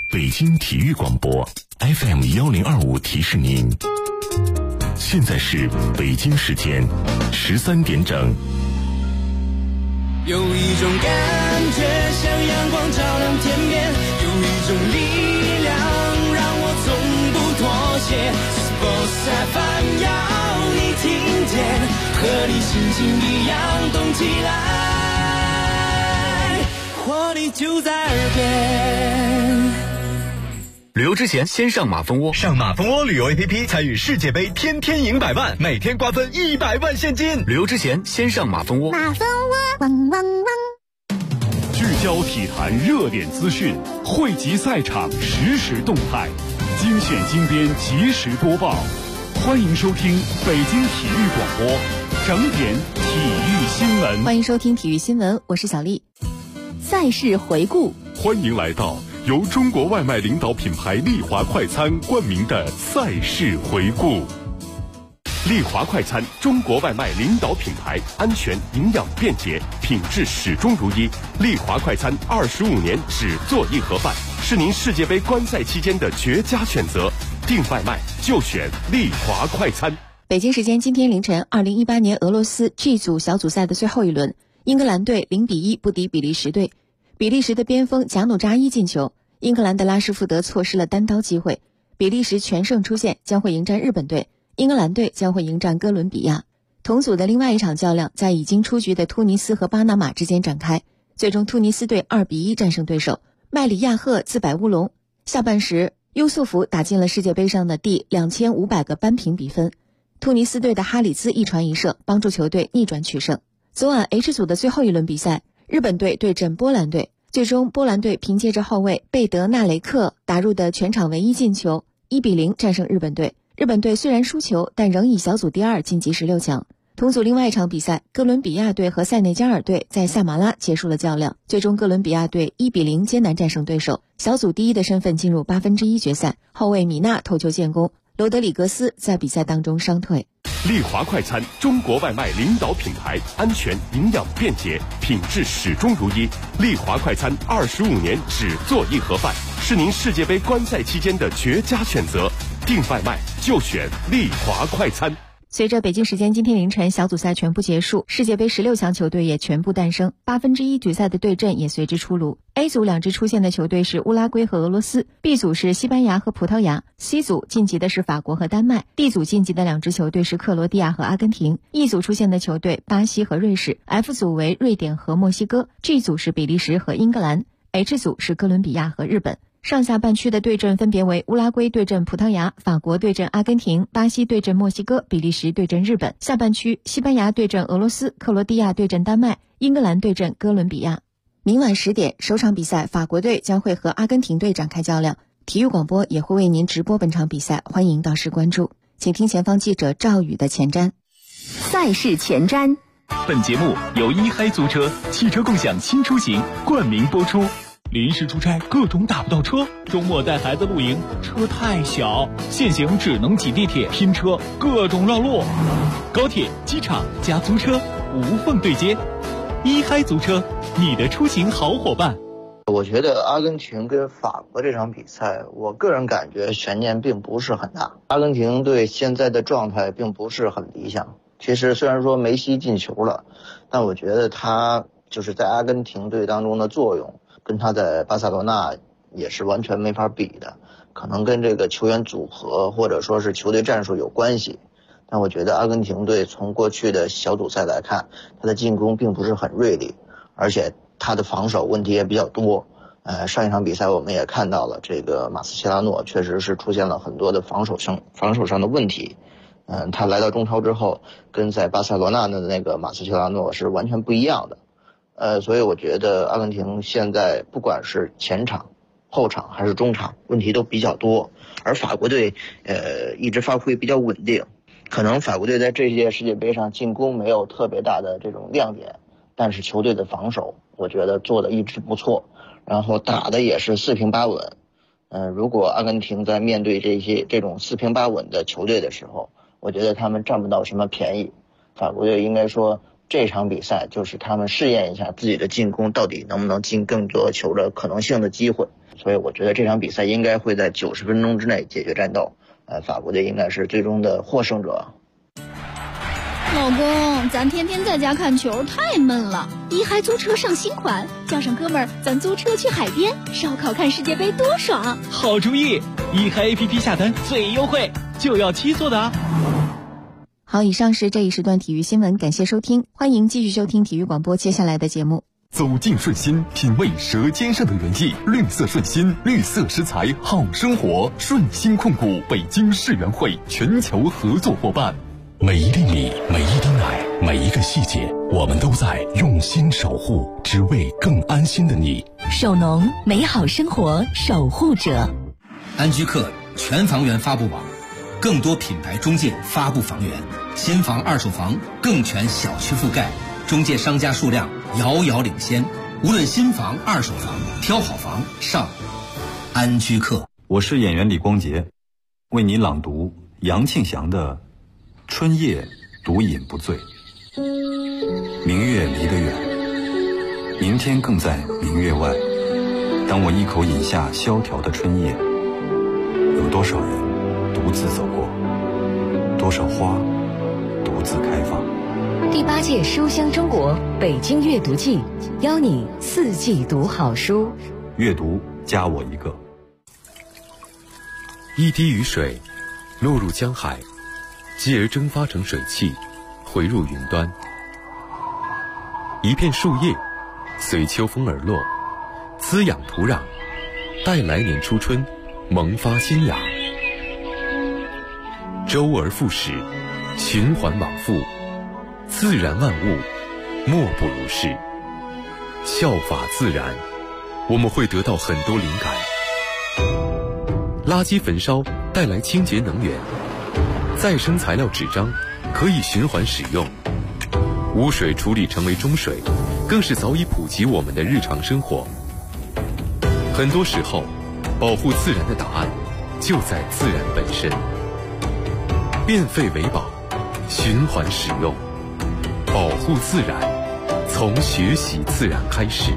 北京体育广播 FM1025提示您，现在是北京时间13点整。 有一种感觉像阳光照亮天边，有一种力量让我从不妥协。Sports FM 要你听见，和你心情一样动起来，活力就在耳边。 旅游之前先上马蜂窝， 上马蜂窝旅游 APP 参与世界杯，天天赢100万，每天瓜分100万现金。 旅游之前先上马蜂窝。 马蜂窝汪汪汪。 聚焦体坛热点资讯，汇集赛场实时动态，精选精编及时播报。欢迎收听北京体育广播整点体育新闻。 欢迎收听体育新闻，我是小丽。赛事回顾， 欢迎来到由中国外卖领导品牌丽华快餐冠名的赛事回顾。丽华快餐，中国外卖领导品牌，安全、营养、便捷，品质始终如一。丽华快餐25年只做一盒饭，是您世界杯观赛期间的绝佳选择。订外卖就选丽华快餐。 北京时间今天凌晨，2018年俄罗斯 G 组小组赛的最后一轮，英格兰队0-1不敌比利时队。比利时的边锋贾努扎伊进球，英格兰的拉什福德错失了单刀机会。比利时全胜出线，将会迎战日本队。英格兰队将会迎战哥伦比亚。同组的另外一场较量在已经出局的突尼斯和巴拿马之间展开，最终突尼斯队2-1战胜对手，麦里亚赫自摆乌龙。下半时，优素福打进了世界杯上的第2500个扳平比分。突尼斯队的哈里兹一传一射，帮助球队逆转取胜。昨晚 H 组的最后一轮比赛，日本队对阵波兰队，最终波兰队凭借着后卫贝德纳雷克打入的全场唯一进球，1-0战胜日本队。日本队虽然输球，但仍以小组第2晋级16强。同组另外一场比赛，哥伦比亚队和塞内加尔队在萨马拉结束了较量，最终哥伦比亚队1-0艰难战胜对手，小组第1的身份进入1/8决赛。后卫米纳头球建功，罗德里格斯在比赛当中伤退。 丽华快餐，中国外卖领导品牌，安全、营养、便捷，品质始终如一。丽华快餐25年只做一盒饭，是您世界杯观赛期间的绝佳选择。订外卖就选丽华快餐。 随着北京时间今天凌晨小组赛全部结束，世界杯16强球队也全部诞生，1/8决赛的对阵也随之出炉。A 组2支出现的球队是乌拉圭和俄罗斯， B 组是西班牙和葡萄牙， C 组晋级的是法国和丹麦， D 组晋级的2支球队是克罗地亚和阿根廷， E 组出现的球队巴西和瑞士， F 组为瑞典和墨西哥， G 组是比利时和英格兰， H 组是哥伦比亚和日本。上下半区的对阵分别为乌拉圭对阵葡萄牙，法国对阵阿根廷，巴西对阵墨西哥，比利时对阵日本。下半区西班牙对阵俄罗斯，克罗地亚对阵丹麦，英格兰对阵哥伦比亚。明晚10点，首场比赛法国队将会和阿根廷队展开较量，体育广播也会为您直播本场比赛，欢迎到时关注。请听前方记者赵宇的前瞻。 赛事前瞻。 本节目由一嗨租车汽车共享新出行冠名播出。临时出差各种打不到车，周末带孩子露营车太小，现行只能挤地铁拼车，各种绕路。高铁、机场加租车无缝对接，一嗨租车，你的出行好伙伴。 我觉得阿根廷跟法国这场比赛，我个人感觉悬念并不是很大。阿根廷队现在的状态并不是很理想。其实虽然说梅西进球了，但我觉得他就是在阿根廷队当中的作用跟他在巴塞罗那也是完全没法比的，可能跟这个球员组合或者说是球队战术有关系。但我觉得阿根廷队从过去的小组赛来看，他的进攻并不是很锐利，而且他的防守问题也比较多。上一场比赛我们也看到了，这个马斯切拉诺确实是出现了很多的防守上的问题。他来到中超之后，跟在巴塞罗那的那个马斯切拉诺是完全不一样的。所以我觉得阿根廷现在不管是前场、后场还是中场，问题都比较多。而法国队一直发挥比较稳定，可能法国队在这届世界杯上进攻没有特别大的这种亮点，但是球队的防守我觉得做的一直不错，然后打的也是四平八稳。如果阿根廷在面对这种四平八稳的球队的时候，我觉得他们占不到什么便宜。法国队应该说这场比赛就是他们试验一下自己的进攻到底能不能进更多球的可能性的机会。 所以我觉得这场比赛应该会在90分钟之内解决战斗，法国队应该是最终的获胜者。 老公，咱天天在家看球太闷了，一嗨租车上新款，叫上哥们儿，咱租车去海边烧烤看世界杯多爽！ 好主意，一嗨 APP 下单最优惠，就要7座的啊！ 好，以上是这一时段体育新闻，感谢收听，欢迎继续收听体育广播接下来的节目。 走进顺心，品味舌尖上的原意，绿色顺心，绿色食材好生活。顺心控股北京世园会全球合作伙伴。 每一粒米，每一滴奶，每一个细节，我们都在用心守护，只为更安心的你。 首农，美好生活守护者。 安居客全房源发布网，更多品牌中介发布房源，新房二手房更全小区覆盖，中介商家数量遥遥领先。无论新房二手房，挑好房上安居客。 我是演员李光洁，为你朗读杨庆祥的春夜独饮不醉。明月离得远，明天更在明月外。当我一口饮下萧条的春夜，有多少人独自走过，多少花独自开放。 第8届书香中国北京阅读季，邀你4季读好书。 阅读加我一个。 一滴雨水落入江海，继而蒸发成水汽，回入云端。一片树叶随秋风而落，滋养土壤，待来年初春萌发新芽。周而复始，循环往复，自然万物莫不如是。效法自然，我们会得到很多灵感。垃圾焚烧带来清洁能源，再生材料纸张可以循环使用，污水处理成为中水，更是早已普及我们的日常生活。很多时候，保护自然的答案就在自然本身。变废为宝，循环使用，保护自然，从学习自然开始。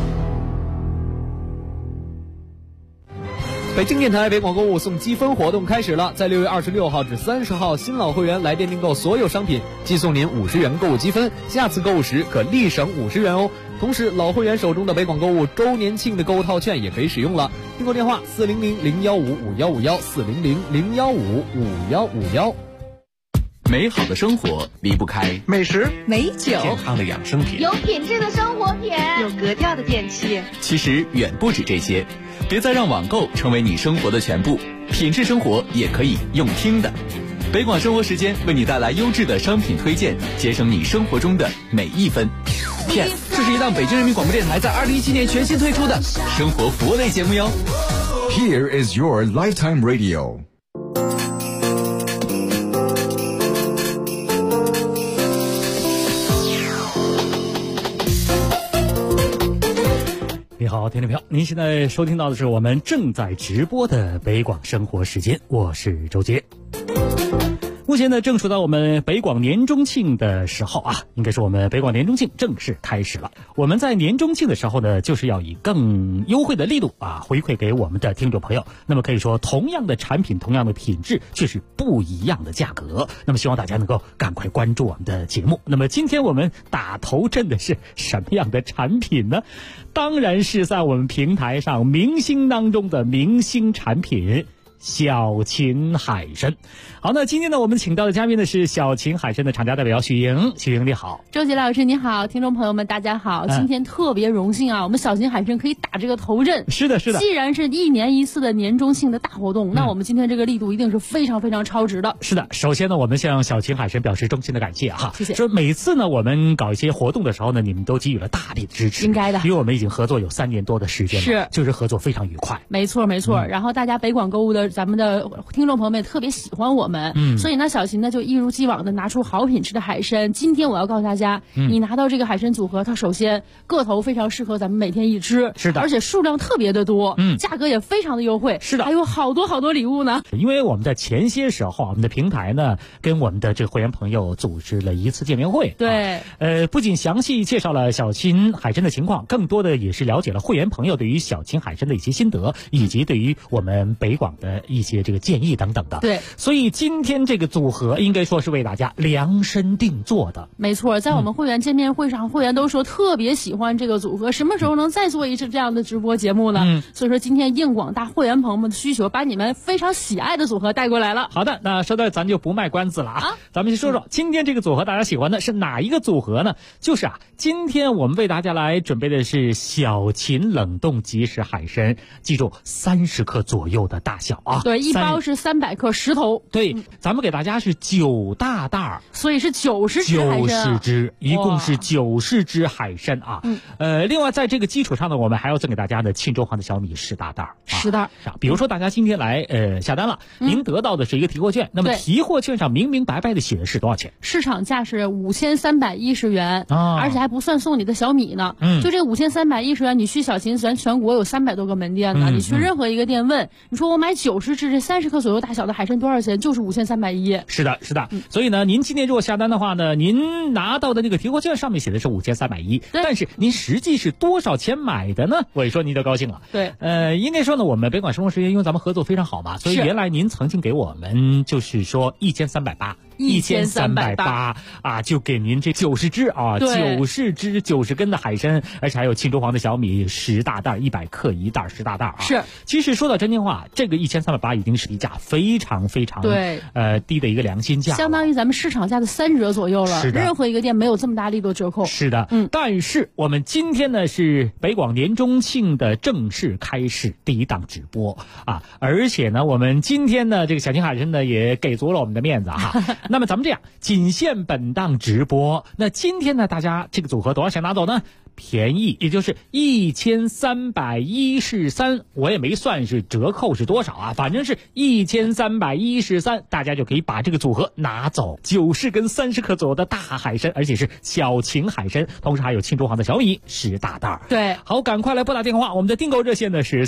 北京电台北广购物送积分活动开始了，在6月26号至30号，新老会员来电订购所有商品，即送您50元购物积分，下次购物时可立省50元哦。同时，老会员手中的北广购物周年庆的购物套券也可以使用了。订购电话400-015-5151，400-015-5151。 美好的生活离不开美食、 美酒、 健康的养生品， 有品质的生活品， 有格调的电器。 其实远不止这些，别再让网购成为你生活的全部，品质生活也可以用听的。北广生活时间为你带来优质的商品推荐，节省你生活中的每一分。 这是一档北京人民广播电台在2017年全新推出的生活服务类节目哟。 Here is your lifetime radio。 你好，听众朋友，您现在收听到的是我们正在直播的北广生活时间，我是周杰。目前呢，正处到我们北广年中庆的时候啊，应该说我们北广年中庆正式开始了。我们在年中庆的时候呢，就是要以更优惠的力度啊，回馈给我们的听众朋友。那么可以说，同样的产品，同样的品质，却是不一样的价格。那么希望大家能够赶快关注我们的节目。那么今天我们打头阵的是什么样的产品呢？当然是在我们平台上明星当中的明星产品。小秦海参。好，那今天呢，我们请到的嘉宾呢是小秦海参的厂家代表许莹。许莹你好。 周杰老师你好，听众朋友们大家好，今天特别荣幸啊，我们小秦海参可以打这个头阵。 是的是的， 既然是1年1次的年中庆的大活动，那我们今天这个力度一定是非常非常超值的。 是的，首先呢，我们向小秦海参表示衷心的感谢哈， 谢谢。 说每次呢我们搞一些活动的时候呢，你们都给予了大力的支持， 应该的， 因为我们已经合作有3年多的时间了， 是， 就是合作非常愉快。 没错没错，然后大家北广购物的咱们的听众朋友们也特别喜欢我们，所以呢，小琴呢就一如既往的拿出好品质的海参。今天我要告诉大家，你拿到这个海参组合，它首先个头非常适合咱们每天一吃， 是的， 而且数量特别的多，价格也非常的优惠， 是的， 还有好多礼物呢。 因为我们在前些时候，我们的平台呢跟我们的这个会员朋友组织了一次见面会， 对， 不仅详细介绍了小秦海参的情况，更多的也是了解了会员朋友对于小秦海参的一些心得，以及对于我们北广的一些这个建议等等的。 对， 所以今天这个组合应该说是为大家量身定做的。 没错，在我们会员见面会上，会员都说特别喜欢这个组合，什么时候能再做一次这样的直播节目呢？所以说今天应广大会员朋友们的需求，把你们非常喜爱的组合带过来了。 好的，那说到咱就不卖关子了啊，咱们先说说今天这个组合大家喜欢的是哪一个组合呢？就是今天我们为大家来准备的是小秦冷冻即食海参，记住30克左右的大小啊。 对，一包是300克10头。 对，咱们给大家是9大袋， 所以是90只海参。90 只，一共是90只海参啊。另外在这个基础上呢，我们还要赠给大家的庆州黄的小米10大袋。 10袋。 比如说大家今天来下单了，您得到的是一个提货券，那么提货券上明明白白的写的是多少钱？ 市场价是5310元，而且还不算送你的小米呢。就这5310元，你去小秦咱全国有300多个门店呢，你去任何一个店问，你说我买90只这30克左右大小的海参多少钱？就是5310。 是的，是的。所以呢，您今天如果下单的话呢，您拿到的那个提货券上面写的是5310，但是您实际是多少钱买的呢？我一说您就高兴了。 对， 应该说呢，我们北广生活时间因为咱们合作非常好嘛，所以原来您曾经给我们就是说1380啊，就给您这90只啊，90只90根的海参，而且还有庆州黄的小米10大袋，100克一袋10大袋啊。 是， 其实说到真心话，这个1380已经是低价非常非常低的一个良心价， 相当于咱们市场价的3折左右了。 是的， 任何一个店没有这么大力度折扣。 是的，但是我们今天呢是北广年中庆的正式开始第一档直播啊，而且呢我们今天呢这个小秦海参呢也给足了我们的面子哈。那么咱们这样，仅限本档直播。那今天呢大家这个组合多少钱拿走呢？便宜，也就是1313，我也没算是折扣是多少啊，反正是1313，大家就可以把这个组合拿走。90根30克左右的大海参，而且是小秦海参，同时还有庆州黄的小米10大袋。 对， 好，赶快来拨打电话，我们的订购热线呢是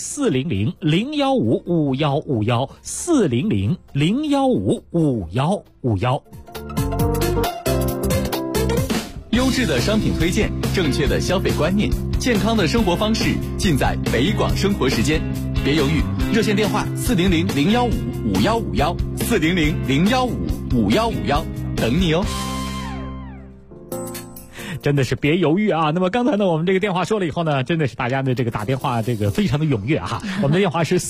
400-015-5151，400-015-5151。 优质的商品推荐，正确的消费观念，健康的生活方式，尽在北广生活时间。别犹豫，热线电话400-015-5151，400-015-5151，等你哦。 真的是别犹豫啊！那么刚才呢，我们这个电话说了以后呢，真的是大家的这个打电话这个非常的踊跃哈。我们的电话是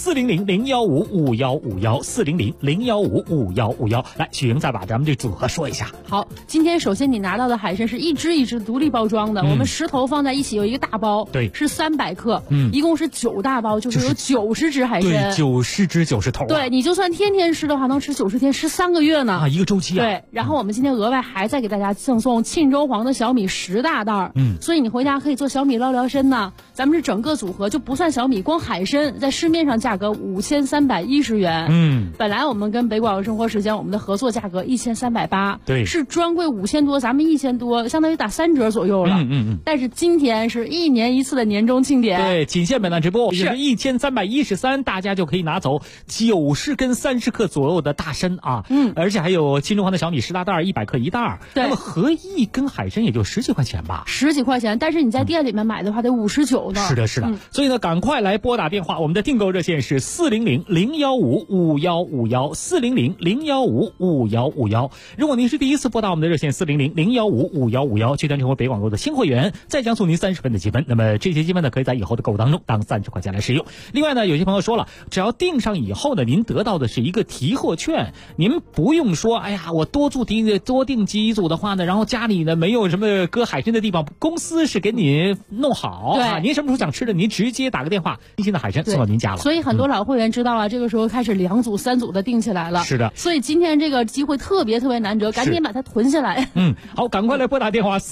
400-015-5151，400-015-5151。来，许莹再把咱们这组合说一下。 好，今天首先你拿到的海参是一只一只独立包装的，我们10头放在一起有一个大包， 对， 是300克，一共是9大包，就是有90只海参， 对，90只90头。 对，你就算天天吃的话，能吃90天，吃3个月呢啊，一个周期啊。 对，然后我们今天额外还再给大家赠送庆州黄的小米10大袋，所以你回家可以做小米捞辽参呢。咱们是整个组合就不算小米，光海参在市面上价格5310元，本来我们跟北广生活时间我们的合作价格1380， 对， 是专柜5000多，咱们1000多，相当于打3折左右了。但是今天是1年1次的年终庆典， 对，仅限本档直播，是1313，大家就可以拿走90根30克左右的大参啊，而且还有庆州黄的小米10大袋，100克一袋，那么合一根海参也就10几块钱吧 ，10几块钱，但是你在店里面买的话得59呢。 是的，是的，所以呢，赶快来拨打电话，我们的订购热线是400-015-5151，400-015-5151。如果您是第一次拨打我们的热线400-015-5151，就将成为北广购的新会员，再将送您30分的积分。那么这些积分呢，可以在以后的购物当中当30块钱来使用。另外呢，有些朋友说了，只要订上以后呢，您得到的是一个提货券，您不用说，哎呀，我多订几组的话呢，然后家里呢没有什么搁喝海参的地方，公司是给你弄好啊。您什么时候想吃的，您直接打个电话，新鲜的海参送到您家了。 所以很多老会员知道了，这个时候开始2组、3组的订起来了。 是的， 所以今天这个机会特别难得，赶紧把它囤下来。 好，赶快来拨打电话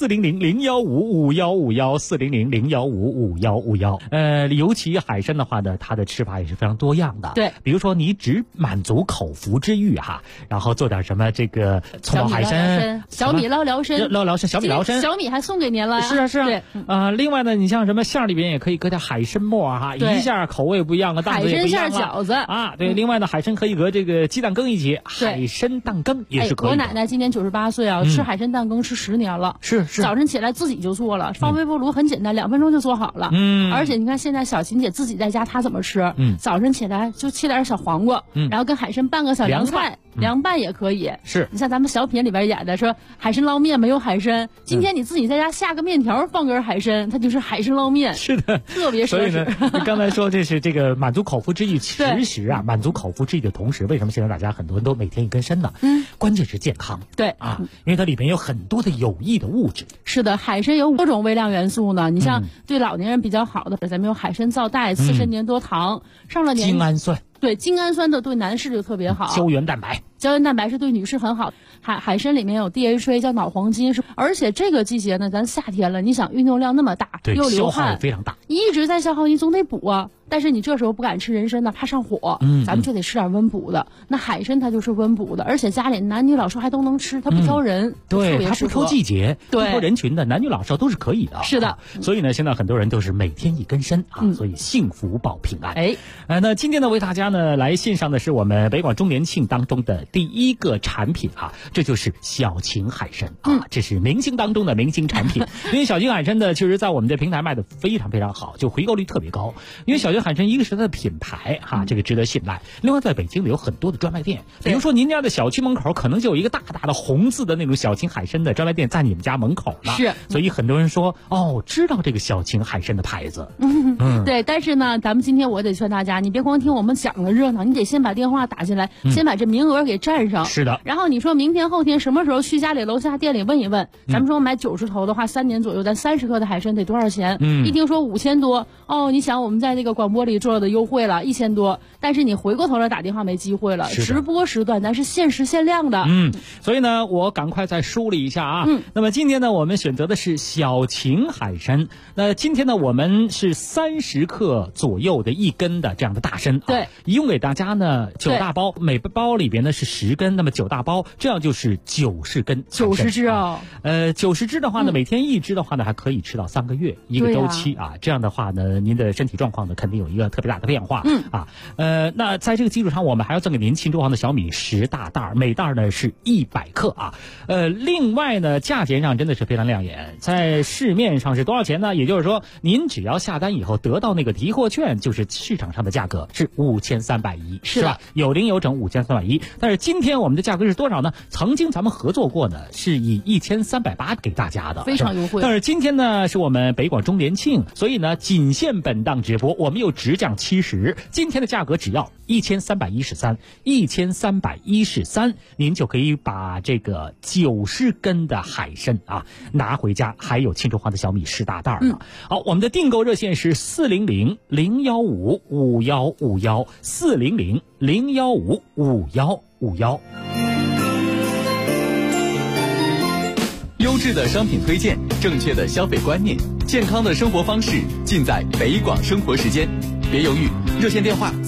400-015-5151，400-015-5151。尤其海参的话呢，它的吃法也是非常多样的。 对， 比如说你只满足口腹之欲哈，然后做点什么这个葱爆海参、 小米捞辽参、 小米辽参， 小米还送给您了。 是啊。对，另外呢，你像什么馅里边也可以搁点海参末哈，一下口味不一样，档次也不一样了。 海参馅饺子啊，对。另外呢，海参可以搁这个鸡蛋羹一起，海参蛋羹也是可以的。 我奶奶今年98岁啊，吃海参蛋羹吃10年了。 是。 早晨起来自己就做了，放微波炉很简单，2分钟就做好了。而且你看现在小琴姐自己在家，她怎么吃？早晨起来就切点小黄瓜，然后跟海参拌个小凉菜，凉拌也可以。 是。 你像咱们小品里边演的说海参捞面没有海参，今天你自己在家下个面条，放根海参，它就是海参捞面。 是的， 特别奢侈。 所以呢，你刚才说这是这个满足口腹之欲，其实啊，满足口腹之欲的同时，为什么现在大家很多人都每天一根参呢？关键是健康。 对啊，因为它里面有很多的有益的物质。 是的，海参有多种微量元素呢。你像对老年人比较好的，咱们有海参皂苷、刺参粘多糖，上了年精氨酸。 对，精氨酸的对男士就特别好。 胶原蛋白是对女士很好。海参里面有 DHA 叫脑黄金，而且这个季节呢，咱夏天了，你想运动量那么大，又流汗， 非常大， 一直在消耗，你总得补啊。但是你这时候不敢吃人参呢，怕上火，咱们就得吃点温补的。那海参它就是温补的，而且家里男女老少还都能吃，它不挑人， 对，它不挑季节，不挑人群的，男女老少都是可以的。 是的， 所以呢，现在很多人都是每天一根参啊，所以幸福保平安。那今天呢，为大家呢来献上的是我们北广周年庆当中的第一个产品啊，这就是小秦海参啊，这是明星当中的明星产品。因为小秦海参呢，其实在我们的平台卖的非常非常好，就回购率特别高。因为小秦海参一个是它的品牌哈，这个值得信赖。另外，在北京有很多的专卖店，比如说您家的小区门口可能就有一个大大的红字的那种小秦海参的专卖店在你们家门口呢。 是， 所以很多人说知道这个小秦海参的牌子。 对，但是呢，咱们今天我得劝大家，你别光听我们讲的热闹，你得先把电话打进来，先把这名额给占上。 是的。 然后你说明天后天什么时候去家里楼下店里问一问，咱们说买90头的话，3年左右，咱30克的海参得多少钱？一听说5000多，你想我们在那个广播里做的优惠了1000多，但是你回过头来打电话没机会了。直播时段咱是限时限量的。 所以呢，我赶快再梳理一下啊。那么今天呢，我们选择的是小秦海参。那今天呢，我们是30克左右的1根的这样的大参。 对， 一共给大家呢9大包，每包里边呢是10根，那么9大包，这样就是90根。 90只啊 ，90只的话呢，每天1只的话呢，还可以吃到3个月一个周期啊。这样的话呢，您的身体状况呢，肯定有一个特别大的变化。那在这个基础上，我们还要赠给您庆州行的小米10大袋，每袋呢是100克啊。另外呢，价钱上真的是非常亮眼，在市面上是多少钱呢？也就是说，您只要下单以后得到那个提货券，就是市场上的价格是5310，是吧？有零有整5310。但是今天我们的价格是多少呢？曾经咱们合作过呢，是以1380给大家的， 非常优惠。 但是今天呢，是我们北广周年庆，所以呢，仅限本档直播，我们又直降70，今天的价格只要1313，您就可以把这个90根的海参啊拿回家，还有庆州行的小米10大袋呢。好，我们的订购热线是400-015-5151，400-015-5151。 优质的商品推荐，正确的消费观念，健康的生活方式，尽在北广生活时间。别犹豫，热线电话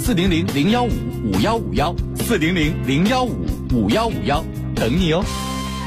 400-015-5151，400-015-5151，等你哦。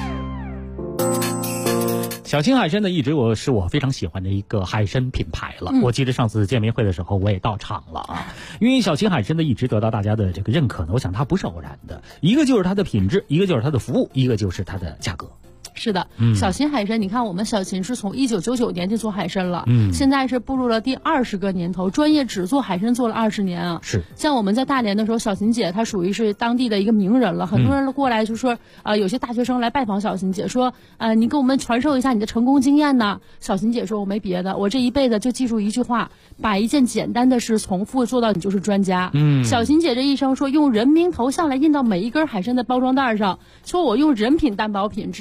小秦海参呢，一直是我非常喜欢的一个海参品牌了。我记得上次见面会的时候，我也到场了啊。因为小秦海参呢，一直得到大家的这个认可呢，我想它不是偶然的，一个就是它的品质，一个就是它的服务，一个就是它的价格。 是的，小秦海参，你看我们小秦是从1999年就做海参了，现在是步入了第20个年头，专业只做海参做了20年啊。 是， 像我们在大连的时候，小秦姐她属于是当地的一个名人了，很多人过来就说，有些大学生来拜访小秦姐，说，你给我们传授一下你的成功经验呢。小秦姐说，我没别的，我这一辈子就记住一句话，把一件简单的事重复做到你就是专家。小秦姐这一生说，用人名头像来印到每一根海参的包装袋上，说我用人品担保品质，我这一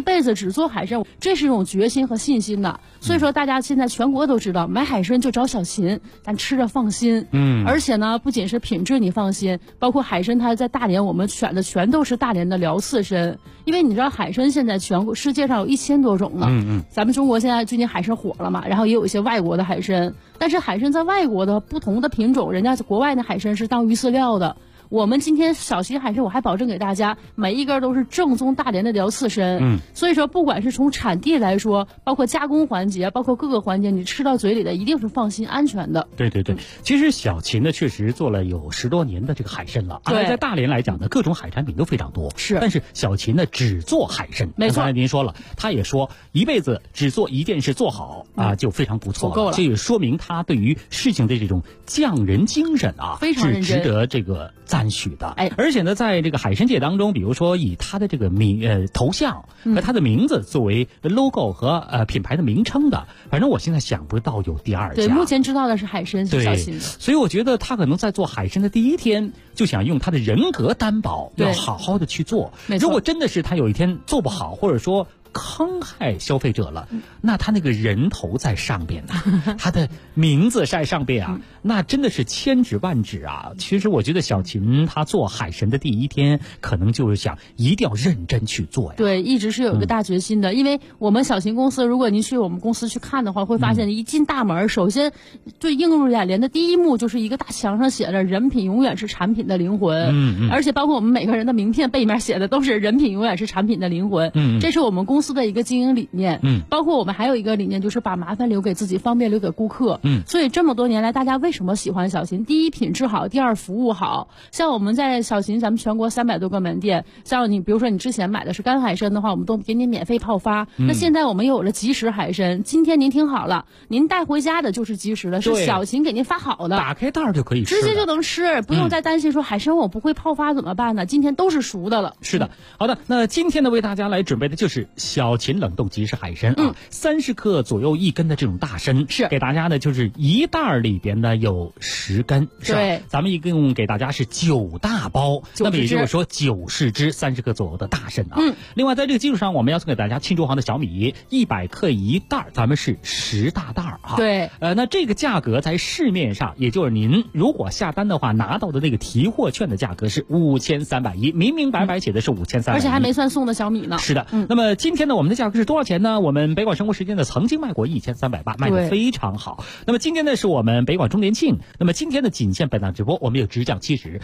辈子只做海参，这是一种决心和信心的。所以说大家现在全国都知道，买海参就找小秦，咱吃着放心。而且呢，不仅是品质你放心，包括海参它在大连我们选的全都是大连的辽刺参，因为你知道海参现在全国世界上有1000多种了。咱们中国现在最近海参火了嘛，然后也有一些外国的海参，但是海参在外国的不同的品种，人家国外的海参是当鱼饲料的。我们今天小秦海参，我还保证给大家每一根都是正宗大连的辽刺参。所以说不管是从产地来说，包括加工环节，包括各个环节，你吃到嘴里的一定是放心安全的。 对，其实小秦呢确实做了有10多年的这个海参了。而在大连来讲呢，各种海产品都非常多。但是小秦呢只做海参。 没错， 刚才您说了，他也说一辈子只做一件事做好就非常不错了。 够了， 这也说明他对于事情的这种匠人精神非常认真， 是值得这个赞许的。而且呢，在这个海参界当中，比如说以他的这个头像和他的名字作为 logo 和品牌的名称的，反正我现在想不到有第二家。 对，目前知道的是海参是小秦的。 所以我觉得他可能在做海参的第一天就想用他的人格担保，要好好的去做。如果真的是他有一天做不好，或者说坑害消费者了，那他那个人头在上边呢，他的名字在上边啊，那真的是千指万指啊。其实我觉得小秦他做海参的第一天，可能就是想一定要认真去做呀。 对，一直是有一个大决心的。因为我们小秦公司，如果您去我们公司去看的话，会发现一进大门，首先对映入眼帘的第一幕就是一个大墙上写着"人品永远是产品的灵魂"。而且包括我们每个人的名片背面写的都是"人品永远是产品的灵魂"。这是我们公司的一个经营理念。包括我们还有一个理念，就是把麻烦留给自己，方便留给顾客。所以这么多年来，大家为什么喜欢小秦？第一，品质好；第二，服务好。像我们在小秦，咱们全国300多个门店，像你比如说你之前买的是干海参的话，我们都给你免费泡发。那现在我们又有了即食海参，今天您听好了，您带回家的就是即食的，是小秦给您发好的， 打开袋就可以吃， 直接就能吃，不用再担心说海参我不会泡发怎么办呢？今天都是熟的了。 是的，好的，那今天呢为大家来准备的就是小秦冷冻即食海参30克左右1根的这种大参， 是给大家呢就是一袋里边呢有10根，是吧？咱们一共给大家是9大包，那么也就是说90只30克左右的大参啊。另外在这个基础上，我们要送给大家庆州行的小米100克1袋，咱们是10大袋啊。 对， 那这个价格在市面上，也就是您如果下单的话拿到的那个提货券的价格是5310，明明白白写的是5310， 而且还没算送的小米呢。 是的，那么今天呢我们的价格是多少钱呢？我们北广生活时间呢曾经卖过1380，卖得非常好。那么今天呢是我们北广周年庆，那么今天的仅限本档直播，我们有只讲70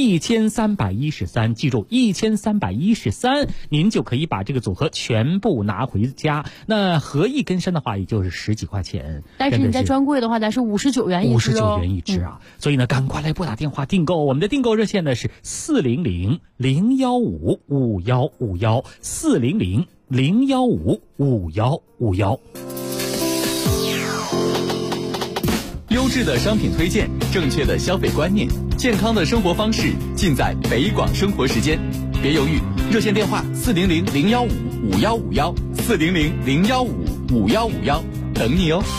1313，记住1313，您就可以把这个组合全部拿回家。那合一根参的话，也就是10几块钱， 但是你在专柜的话，咱是59元一只 ，59元一只啊。所以呢，赶快来拨打电话订购，我们的订购热线呢是400-015-5151，400-015-5151。 优质的商品推荐，正确的消费观念，健康的生活方式，尽在北广生活时间。别犹豫，热线电话400-015-5151，400-015-5151，等你哦。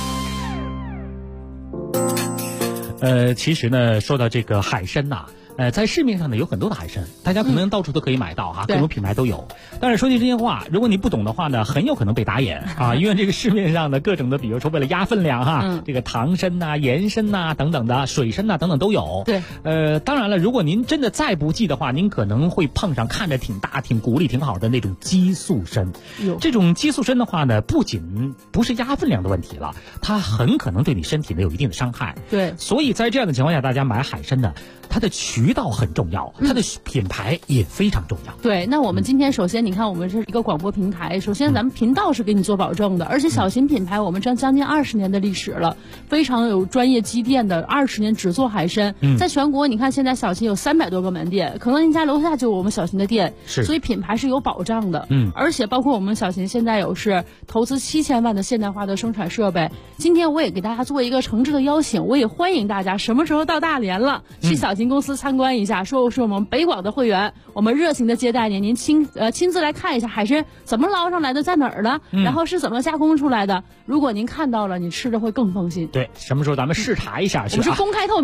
其实呢，说到这个海参呐，在市面上呢有很多的海参，大家可能到处都可以买到哈，各种品牌都有。但是说句真心话，如果你不懂的话呢，很有可能被打眼啊，因为这个市面上的各种的，比如说为了压分量哈，这个糖参呐、盐参呐等等的，水参呐等等都有。 对， 当然了，如果您真的再不济的话，您可能会碰上看着挺大、挺骨力挺好的那种激素参。这种激素参的话呢，不仅不是压分量的问题了，它很可能对你身体呢有一定的伤害。 对， 所以在这样的情况下，大家买海参呢，它的渠道很重要，它的品牌也非常重要。 对，那我们今天首先你看，我们是一个广播平台，首先咱们频道是给你做保证的，而且小秦品牌我们将近20年的历史了，非常有专业积淀的，20年只做海参。在全国你看现在小秦有300多个门店，可能您家楼下就有我们小秦的店，所以品牌是有保障的。而且包括我们小秦现在有是投资7000万的现代化的生产设备。今天我也给大家做一个诚挚的邀请，我也欢迎大家什么时候到大连了，去小秦公司参观一下，说是我们北广的会员，我们热情的接待您，您亲自来看一下海参怎么捞上来的，在哪儿的，然后是怎么加工出来的。如果您看到了，你吃着会更放心。 对，什么时候咱们视察一下去？ 我们是公开透明的。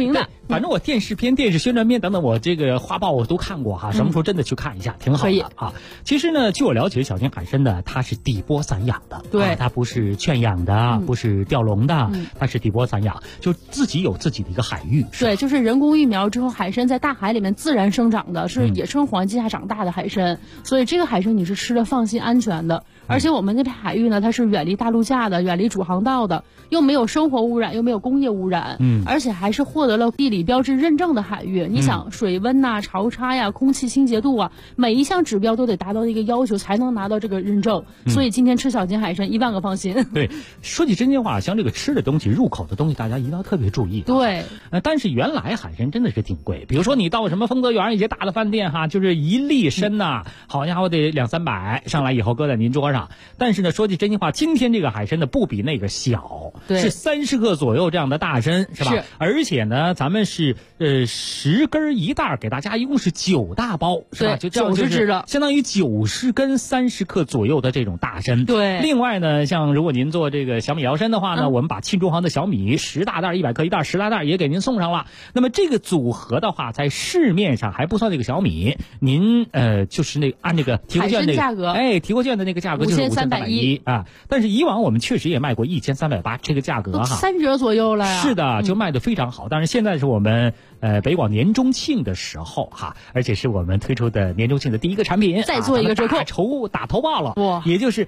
反正我电视片、电视宣传片等等，我这个画报我都看过哈，什么时候真的去看一下，挺好的啊。其实呢，据我了解，小型海参呢，它是底波散养的， 对， 它不是圈养的，不是钓笼的，它是底波散养，就自己有自己的一个海域。 对，就是人工育苗之后，海参在大海里面自然生长的，是野生环境下长大的海参，所以这个海参你是吃的放心安全的。而且我们那片海域呢，它是远离大陆架的，远离主航道的，又没有生活污染，又没有工业污染，而且还是获得了地理标志认证的海域。你想水温呐、潮差呀、空气清洁度啊，每一项指标都得达到一个要求才能拿到这个认证。所以今天吃小型海参1万个放心。 对，说起真心话，像这个吃的东西、入口的东西，大家一定要特别注意。 对， 但是原来海参真的是挺贵，比如说你到什么丰泽园一些大的饭店哈，就是1粒参呐，好家伙得200-300，上来以后搁在您桌上。但是呢，说句真心话，今天这个海参呢不比那个小，是30克左右这样的大参，是吧？是。而且呢，咱们是10根1袋，给大家一共是9大包，是吧？就这样 90只的， 相当于90根30克左右的这种大参。 对。 另外呢，像如果您做这个小米摇参的话呢，我们把庆中航的小米10大袋100克1袋10大袋也给您送上了。那么这个组合的话，在市面上还不算那个小米，您就是那按那个提货券那个价格， 提货券的那个价格就是5310啊。但是以往我们确实也卖过1380这个价格哈 ，3折左右了呀。 是的，就卖得非常好。但是现在是我们北广年中庆的时候哈，而且是我们推出的年中庆的第一个产品， 再做一个折扣， 打头报了，哇，也就是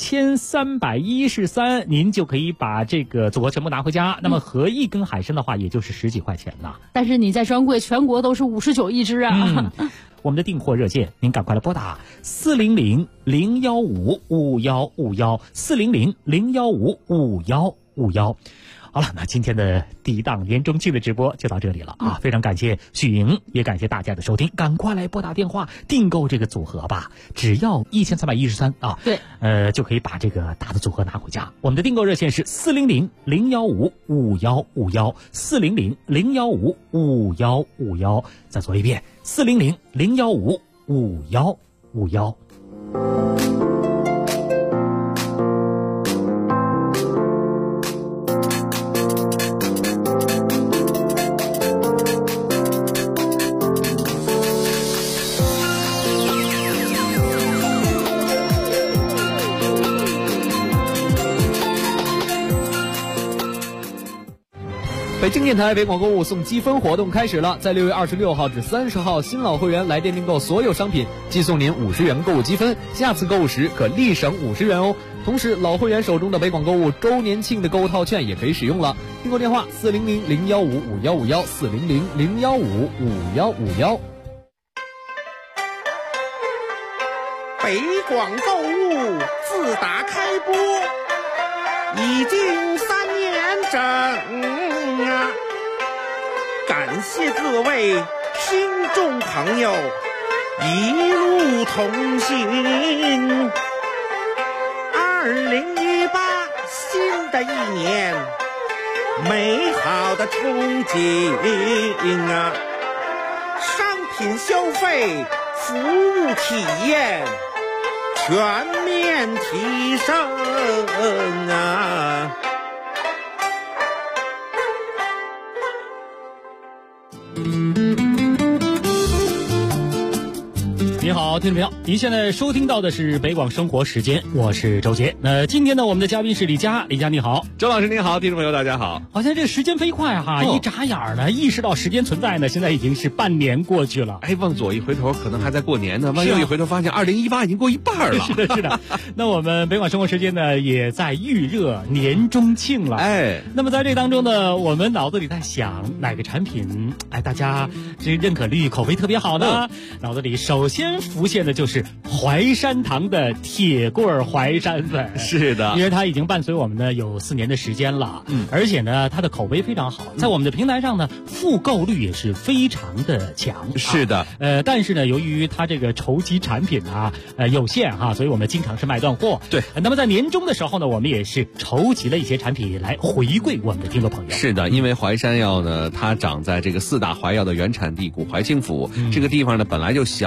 1313，您就可以把这个组合全部拿回家。那么合一根海参的话，也就是10几块钱呐。 但是你在专柜全国都是59一只啊。 我们的订货热线，您赶快来拨打400-015-5151，400-015-5151。好了，那今天的第一档年中庆的直播就到这里了啊！非常感谢许莹，也感谢大家的收听，赶快来拨打电话订购这个组合吧，只要1313啊！ 对， 就可以把这个大的组合拿回家。我们的订购热线是400-015-5151，400-015-5151。再说一遍，400-015-5151。 北京电台北广购物送积分活动开始了，在6月26号至30号，新老会员来电订购所有商品，寄送您50元购物积分，下次购物时可立省50元哦。同时，老会员手中的北广购物周年庆的购物套券也可以使用了。订购电话400-015-5151，400-015-5151。 北广购物自打开播已经3年整啊！感谢各位听众朋友一路同行。2018新的一年，美好的憧憬啊！商品消费、服务体验全面提升啊！ 你好，听众朋友，您现在收听到的是北广生活时间，我是周杰。今天呢，我们的嘉宾是李佳，李佳你好， 周老师您好，听众朋友大家好。 好像这时间飞快哈，一眨眼呢，意识到时间存在呢，现在已经是半年过去了。 往左一回头，可能还在过年呢；往右一回头，发现2018已经过一半了。 是的，是的。那我们北广生活时间呢，也在预热年中庆了。那么在这当中呢，我们脑子里在想哪个产品，大家这认可率、口碑特别好呢？脑子里首先浮现的就是淮山堂的铁棍淮山粉。 是的， 因为它已经伴随我们呢有4年的时间了，而且呢它的口碑非常好，在我们的平台上呢复购率也是非常的强。 是的， 但是呢由于它这个筹集产品有限哈，所以我们经常是卖断货。 对， 那么在年终的时候呢，我们也是筹集了一些产品来回馈我们的听众朋友。 是的，因为淮山药呢，它长在这个4大淮药的原产地古淮清府，这个地方呢本来就小，而且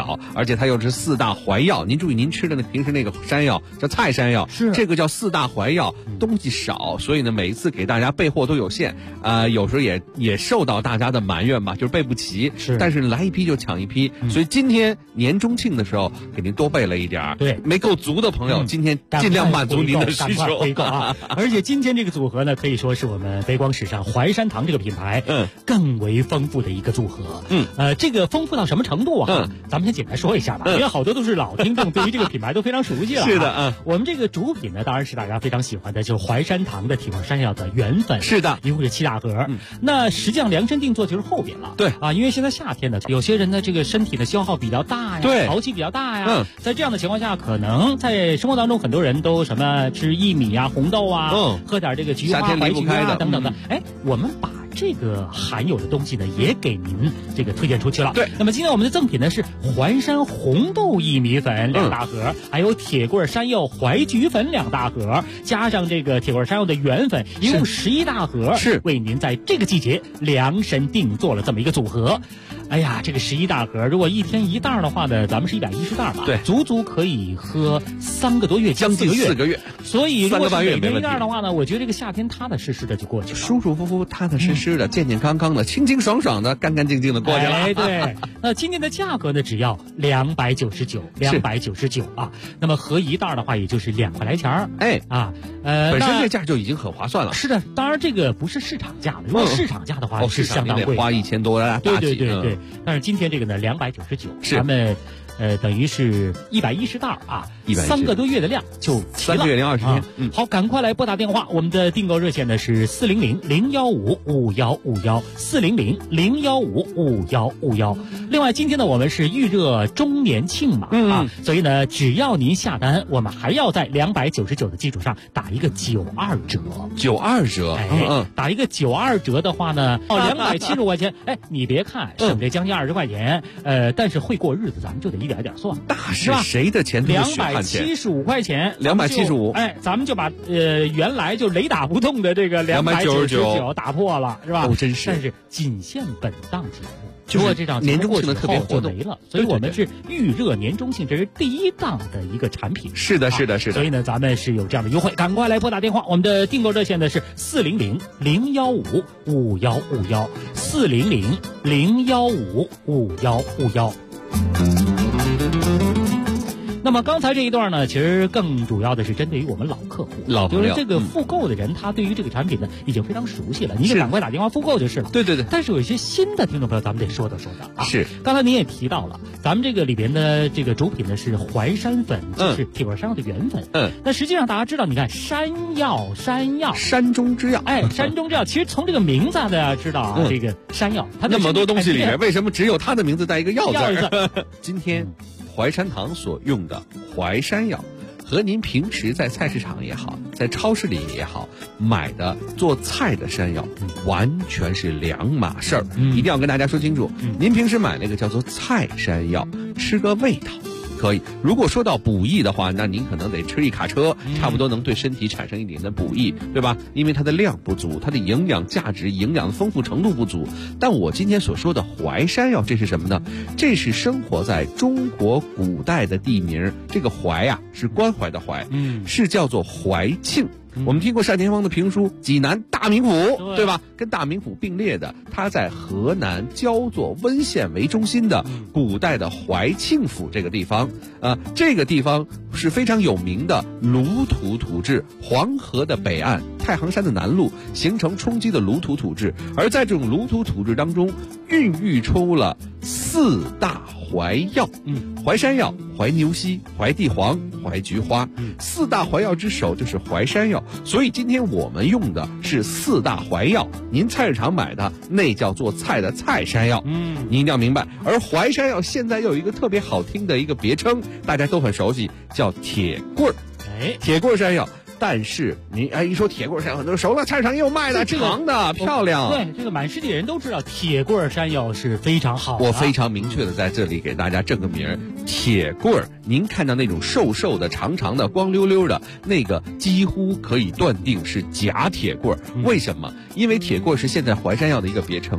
且它又是4大怀药。您注意，您吃的平时那个山药叫菜山药， 是这个叫4大怀药，东西少，所以呢，每一次给大家备货都有限，有时候也受到大家的埋怨吧，就是备不齐。 是， 但是来一批就抢一批，所以今天年中庆的时候给您多备了一点儿。 对， 没够足的朋友，今天尽量满足您的需求。 回购啊！而且今天这个组合呢，可以说是我们北广史上淮山堂这个品牌更为丰富的一个组合。这个丰富到什么程度啊？咱们先简单说一下吧，因为好多都是老听众，对于这个品牌都非常熟悉了。 是的， 我们这个主品呢，当然是大家非常喜欢的，就是淮山堂的铁罐山药的原粉。 是的， 一共是7大盒。那实际上量身定做就是后边了。 对啊，因为现在夏天呢，有些人呢这个身体的消耗比较大呀， 对， 潮气比较大呀。在这样的情况下，可能在生活当中很多人都什么吃薏米啊、红豆啊，喝点这个菊花、白菊啊等等的。我们把这个含有的东西呢，也给您这个推荐出去了。 对， 那么今天我们的赠品呢是淮山红豆薏米粉2大盒，还有铁棍山药淮菊粉2大盒，加上这个铁棍山药的原粉，一共11大盒， 是为您在这个季节量身定做了这么一个组合。哎呀，这个11大盒，如果一天1袋的话呢，咱们是110袋嘛， 对， 足足可以喝3个多月， 将近4个月。 所以如果是每天1袋的话呢，我觉得这个夏天踏踏实实的就过去了， 舒舒服服、踏踏实实的、健健康康的、清清爽爽的、干干净净的过去了。 对。那今天的价格呢，只要299啊。那么合1袋的话，也就是2块来钱。 本身这价就已经很划算了。 是的，当然这个不是市场价了，如果市场价的话是相当贵， 花1000多大几。 对。但是今天这个呢，299，咱们等于是110袋啊，3个多月的量就齐了。3 个月零20天。 好，赶快来拨打电话，我们的订购热线呢是400-015-5151，400-015-5151。另外，今天呢我们是预热周年庆嘛，所以呢只要您下单，我们还要在299的基础上打一个92折。 92折， 打一个92折的话呢，275块钱，你别看省这将近20块钱，但是会过日子，咱们就得一点一点算， 那是谁的钱都是血汗钱。 275块钱 ，275， 咱们就把原来就雷打不动的这个299打破了，是吧？ 真是。 但是仅限本档节目。 如果这档年中庆的特别活动没了，所以我们是预热年中庆，这是第1档的一个产品。 是的。 所以呢，咱们是有这样的优惠，赶快来拨打电话。我们的订购热线呢是400-015-5151，400-015-5151。那么刚才这一段呢，其实更主要的是针对于我们老客户，就是这个复购的人，他对于这个产品呢已经非常熟悉了，你就赶快打电话复购就是了。 对。 但是有一些新的听众朋友，咱们得说道啊。 是。 刚才您也提到了，咱们这个里边的这个主品呢是淮山粉，就是铁棍山药的原粉。那实际上大家知道，你看山药， 山中之药， 山中之药。其实从这个名字大家知道啊，这个山药，它那么多东西里面，为什么只有它的名字带一个药字？今天淮山堂所用的淮山药，和您平时在菜市场也好，在超市里也好买的做菜的山药，完全是两码事儿。一定要跟大家说清楚，您平时买那个叫做菜山药，吃个味道可以。如果说到补益的话，那您可能得吃一卡车，差不多能对身体产生一点的补益，对吧？因为它的量不足，它的营养价值、营养的丰富程度不足。但我今天所说的淮山药，这是什么呢？这是生活在中国古代的地名，这个淮啊是关怀的怀，是叫做淮庆。我们听过单田芳的评书《济南大名府》，对吧？跟大名府并列的，它在河南焦作温县为中心的古代的淮庆府这个地方，这个地方是非常有名的鲁土土质，黄河的北岸，太行山的南麓形成冲积的鲁土土质，而在这种鲁土土质当中，孕育出了4大淮药，淮山药、淮牛膝、淮地黄、淮菊花，4大淮药之首就是淮山药。所以今天我们用的是4大淮药，您菜市场买的那叫做菜的菜山药，您一定要明白。而淮山药现在又有一个特别好听的一个别称，大家都很熟悉，叫铁棍儿。铁棍儿山药。但是您一说铁棍山药，很多人熟了，菜市场也有卖的，长的漂亮。 对，这个满世界人都知道铁棍山药是非常好的。 我非常明确的在这里给大家正个名儿，铁棍，您看到那种瘦瘦的、长长的、光溜溜的那个，几乎可以断定是假铁棍。为什么？因为铁棍是现在淮山药的一个别称。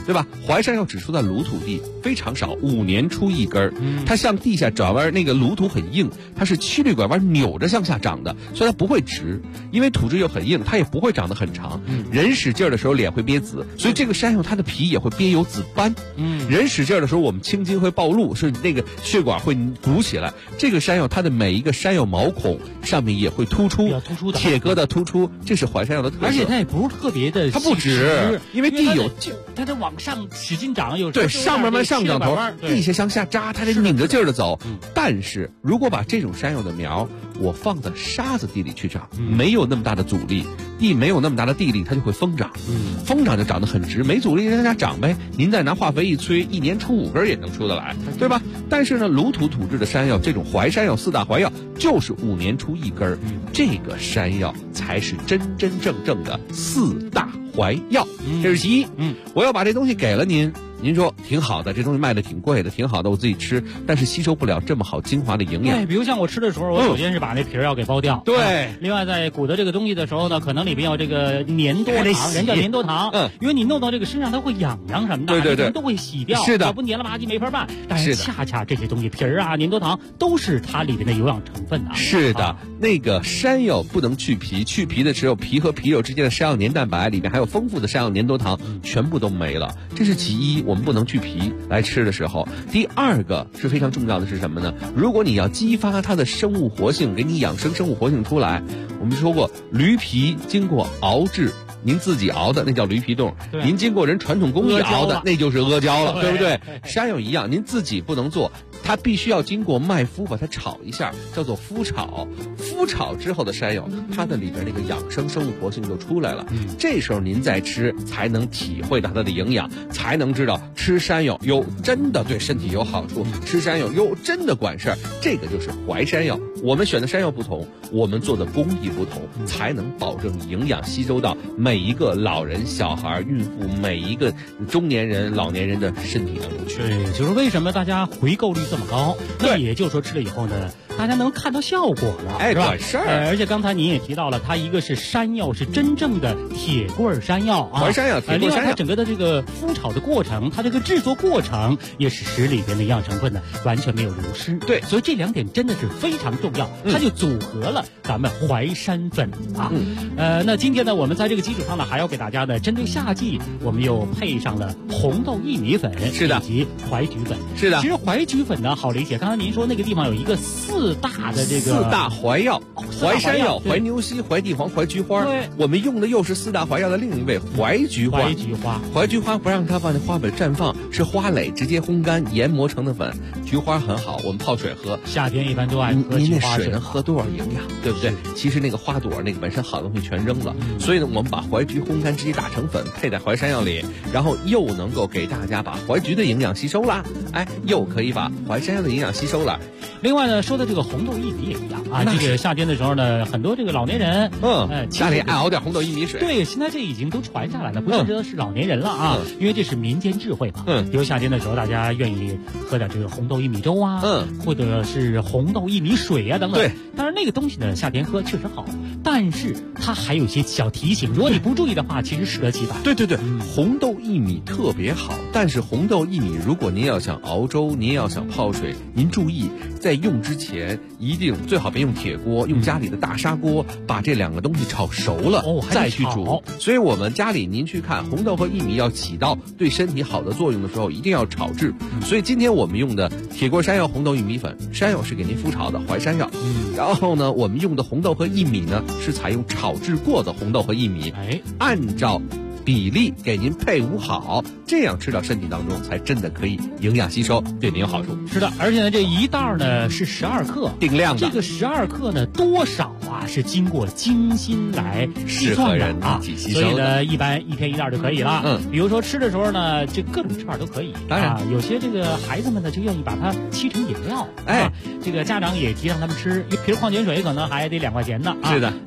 对吧？淮山药只出在鲁土地，非常少，5年出1根儿。它向地下转弯，那个鲁土很硬，它是曲率拐弯扭着向下长的，所以它不会直。因为土质又很硬，它也不会长得很长。人使劲儿的时候脸会憋紫，所以这个山药它的皮也会憋有紫斑。人使劲儿的时候，我们青筋会暴露，是那个血管会鼓起来。这个山药它的每一个山药毛孔上面也会突出，铁疙瘩突出，这是淮山药的特色。 而且它也不是特别的， 它不直，因为地有它得往上使劲长，有对上面慢上涨头，地下向下扎，它得拧着劲儿的走。但是如果把这种山药的苗我放在沙子地里去长，没有那么大的阻力，地没有那么大的地力，它就会疯长。疯长就长得很直，没阻力让它长呗。您再拿化肥一催，1年出5根也能出得来，对吧？但是呢，鲁土土质的山药，这种淮山药4大淮药就是5年出1根，这个山药才是真真正正的4大淮药。这是其一。我要把这东西给了您。您说挺好的，这东西卖的挺贵的，挺好的，我自己吃，但是吸收不了这么好精华的营养。 对，比如像我吃的时候，我首先是把那皮儿要给剥掉。 对， 另外在鼓捣这个东西的时候呢，可能里边有这个粘多糖，人叫粘多糖。因为你弄到这个身上，它会痒痒什么的，对，都会洗掉。 是的， 要不粘了吧唧没法办。但是恰恰这些东西，皮儿啊、粘多糖都是它里边的有氧成分啊。 是的，那个山药不能去皮，去皮的时候，皮和皮肉之间的山药粘蛋白里面还有丰富的山药粘多糖，全部都没了。这是其一，我们不能去皮来吃的时候。第二个是非常重要的是什么呢？如果你要激发它的生物活性，给你养生生物活性出来，我们说过驴皮经过熬制，您自己熬的那叫驴皮冻，您经过人传统工艺熬的那就是阿胶了，对不对？山药一样，您自己不能做，它必须要经过麦麸把它炒一下，叫做麸炒。麸炒之后的山药，它的里边那个养生生物活性就出来了。这时候您再吃，才能体会到它的营养，才能知道吃山药真的对身体有好处，吃山药真的管事儿。这个就是淮山药。我们选的山药不同，我们做的工艺不同，才能保证营养吸收到每一个老人、小孩、孕妇，每一个中年人、老年人的身体当中去。 对，就是为什么大家回购率这么高？那也就是说吃了以后呢，大家能看到效果了，是吧？ 管事儿。 而且刚才您也提到了，它一个是山药，是真正的铁棍山药啊， 淮山药、铁棍山药。 另外，它整个的这个麸炒的过程，它这个制作过程也是使里边的营养成分呢完全没有流失。 对， 所以这2点真的是非常重要，它就组合了咱们淮山粉啊。那今天呢，我们在这个基础上呢，还要给大家呢，针对夏季，我们又配上了红豆薏米粉， 是的， 以及淮菊粉， 是的。 其实淮菊粉呢好理解，刚才您说那个地方有一个4大的这个 4大淮药，淮山药、淮牛膝、淮地黄、淮菊花。 对， 我们用的又是4大淮药的另一味淮菊花。淮菊花不让它放在花本绽放，是花蕾直接烘干研磨成的粉。菊花很好，我们泡水喝。 夏天一般都爱喝菊花水。 您那水能喝多少营养，对不对？其实那个花朵那个本身好东西全扔了，所以呢，我们把淮菊烘干直接打成粉，配在淮山药里，然后又能够给大家把淮菊的营养吸收了，又可以把淮山药的营养吸收了。 另外呢，说的这个红豆薏米也一样啊，这个夏天的时候呢，很多这个老年人， 家里爱熬点红豆薏米水。 对，现在这已经都传下来了，不见得是老年人了啊，因为这是民间智慧嘛。比如夏天的时候，大家愿意喝点这个红豆薏米粥啊，或者是红豆薏米水啊等等。 对， 当然那个东西呢，夏天喝确实好，但是它还有一些小提醒，如果你不注意的话，其实适得其反。 对，红豆薏米特别好，但是红豆薏米，如果您要想熬粥，您要想泡水，您注意在用之前一定最好别用铁锅，用家里的大砂锅，把这2个东西炒熟了，再去煮。所以我们家里您去看红豆和薏米要起到对身体好的作用的时候，一定要炒制。所以今天我们用的铁锅山药红豆薏米粉，山药是给您麸炒的淮山药，然后呢，我们用的红豆和薏米呢是采用炒制过的红豆和薏米，按照比例给您配伍好，这样吃到身体当中才真的可以营养吸收，对您有好处。 是的，而且呢，这一袋呢是12克定量的， 这个12克呢多少啊是经过精心来计算的啊，所以呢一般1天1袋就可以了。比如说吃的时候呢，这各种吃法都可以。 当然， 有些这个孩子们呢就愿意把它沏成饮料，这个家长也提倡他们吃，一瓶矿泉水可能还得2块钱呢。 是的，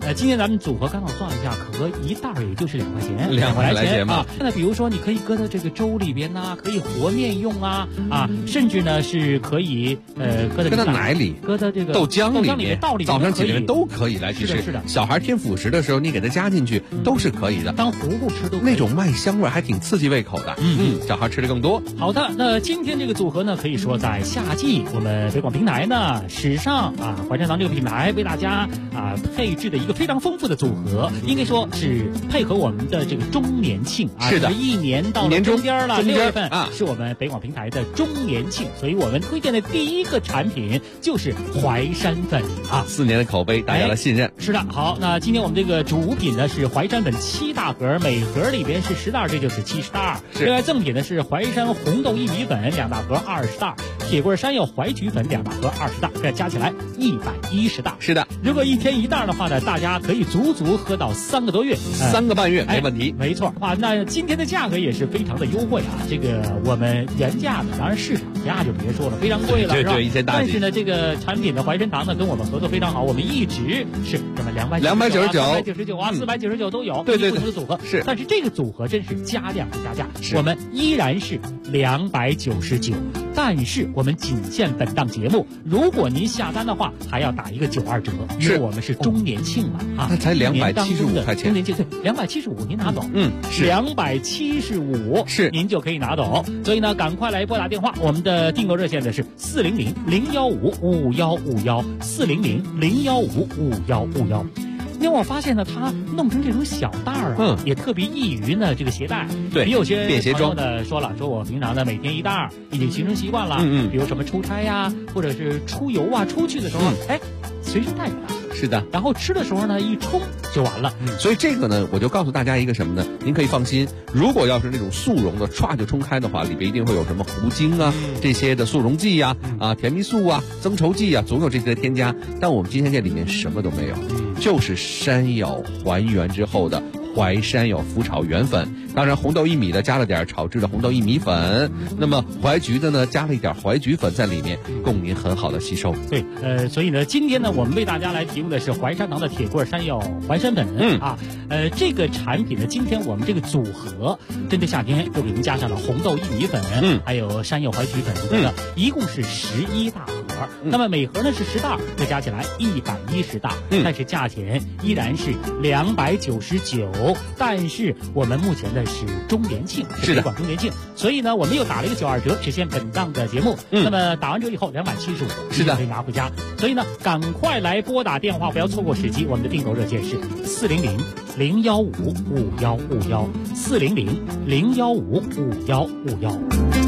今天咱们组合刚好算了一下，可合一袋也就是2块钱 ，2块来钱嘛。 那比如说你可以搁到这个粥里边呐，可以和面用啊，甚至呢是可以搁到奶里， 搁到这个豆浆里面，早上起来都可以来去吃。 是的， 小孩添辅食的时候，你给它加进去都是可以的， 当糊糊吃都可以。 那种麦香味还挺刺激胃口的。小孩吃的更多。 好的，那今天这个组合呢，可以说在夏季，我们北广平台呢史上怀山堂这个品牌为大家配置的一个非常丰富的组合，应该说是配合我们的这个周年庆是的， 一年到了中间了，6月份是我们北广平台的周年庆，所以我们推荐的第一个产品就是淮山粉 4年的口碑，大家的信任。 是的，好，那今天我们这个主品呢是淮山粉7大盒，每盒里边是10袋，这就是70袋。另外赠品呢是淮山红豆薏米粉2大盒20袋，铁棍山药淮菊粉2大盒20袋，这加起来110袋。 是的， 如果1天1袋的话呢，大家可以足足喝到3个多月 ，3个半月没问题。 没错那今天的价格也是非常的优惠这个我们原价的，当然市场价就别说了，非常贵了， 对， 是吧？ 一千大几。 但是呢，这个产品的淮山堂呢跟我们合作非常好，我们一直是什么 299、 399、499都有， 对， 不同的组合是。 但是这个组合真是加量不加价，我们依然是299，但是我们仅限本档节目，如果您下单的话，还要打一个92折，因为我们是周年庆嘛那才275块钱， 周年庆对，275您拿走， 是 275 是您就可以拿走，所以呢，赶快来拨打电话，我们的订购热线呢是400-015-5151，400-015-5151。因为我发现呢，它弄成这种小袋也特别易于呢这个携带。 对， 有些便携装呢说了，说我平常呢每天1袋已经形成习惯了。比如什么出差呀，或者是出游出去的时候，随身带着它。 是的， 然后吃的时候呢，一冲就完了。 所以这个呢，我就告诉大家一个什么呢？您可以放心，如果要是那种速溶的，歘就冲开的话，里边一定会有什么糊精这些的速溶剂甜蜜素增稠剂总有这些添加。但我们今天这里面什么都没有，就是山药还原之后的淮山药麸炒原粉，当然红豆薏米的加了点炒制的红豆薏米粉，那么淮菊的呢加了一点淮菊粉在里面，供您很好的吸收。 对，所以呢，今天呢，我们为大家来提供的是淮山堂的铁棍山药淮山粉这个产品呢，今天我们这个组合针对夏天又给您加上了红豆薏米粉，还有山药淮菊粉等等，一共是11大盒。那么每盒呢是10袋，这加起来110袋，但是价钱依然是299，但是我们目前的是周年庆，是北广周年庆，所以呢我们又打了一个92折，实现本档的节目。那么打完折以后275， 是的， 可以拿回家。所以呢，赶快来拨打电话，不要错过时机。我们的订购热线是400-015-5151，400-015-5151。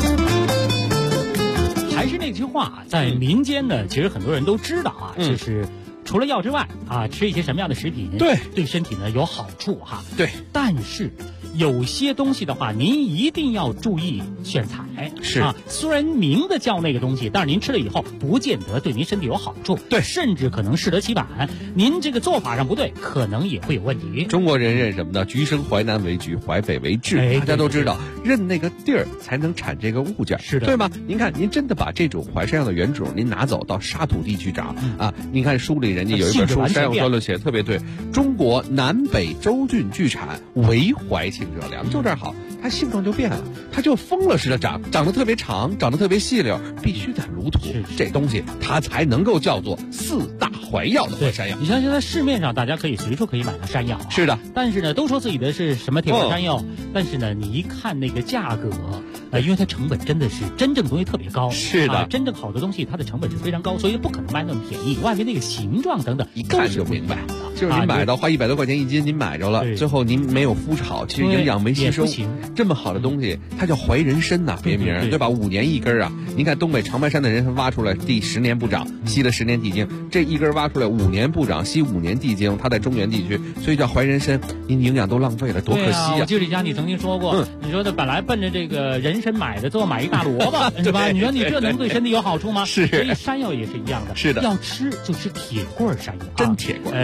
还是那句话，在民间呢，其实很多人都知道就是除了药之外吃一些什么样的食品对身体呢有好处对， 但是有些东西的话，您一定要注意选材。 是虽然名字叫那个东西，但是您吃了以后，不见得对您身体有好处。 对， 甚至可能适得其反。您这个做法上不对，可能也会有问题。 中国人认什么呢？橘生淮南为橘，淮北为枳。大家都知道，认那个地儿才能产这个物件， 是的， 对吗？您看，您真的把这种淮山药的原种，您拿走到沙土地去长您看书里人家有一本书《山药专论》写的特别对，中国南北州郡聚产，唯淮清者良，就这儿好。它性状就变了，它就疯了似的长得特别长，长得特别细溜，必须在炉土，这东西它才能够叫做4大淮药的淮山药。 你像现在市面上大家可以随处可以买到山药是的， 但是呢都说自己的是什么铁棍山药，但是呢你一看那个价格因为它成本真的是真正东西特别高， 是的真正好的东西它的成本是非常高，所以不可能卖那么便宜，外面那个形状等等一看就明白，就是您买到花100多块钱一斤，您买着了，最后您没有麸炒，其实营养没吸收，这么好的东西，它叫淮人参别名，对吧？5年1根您看东北长白山的人参挖出来，第10年不长，吸了10年地精，这一根挖出来5年不长，吸5年地精，它在中原地区，所以叫淮人参。您营养都浪费了，多可惜我记得以前你曾经说过，你说的本来奔着这个人参买的，最后买一大萝卜，是吧？你说你这能对身体有好处吗？ 是， 所以山药也是一样的， 是的， 要吃就吃铁棍山药， 真铁棍， 真正的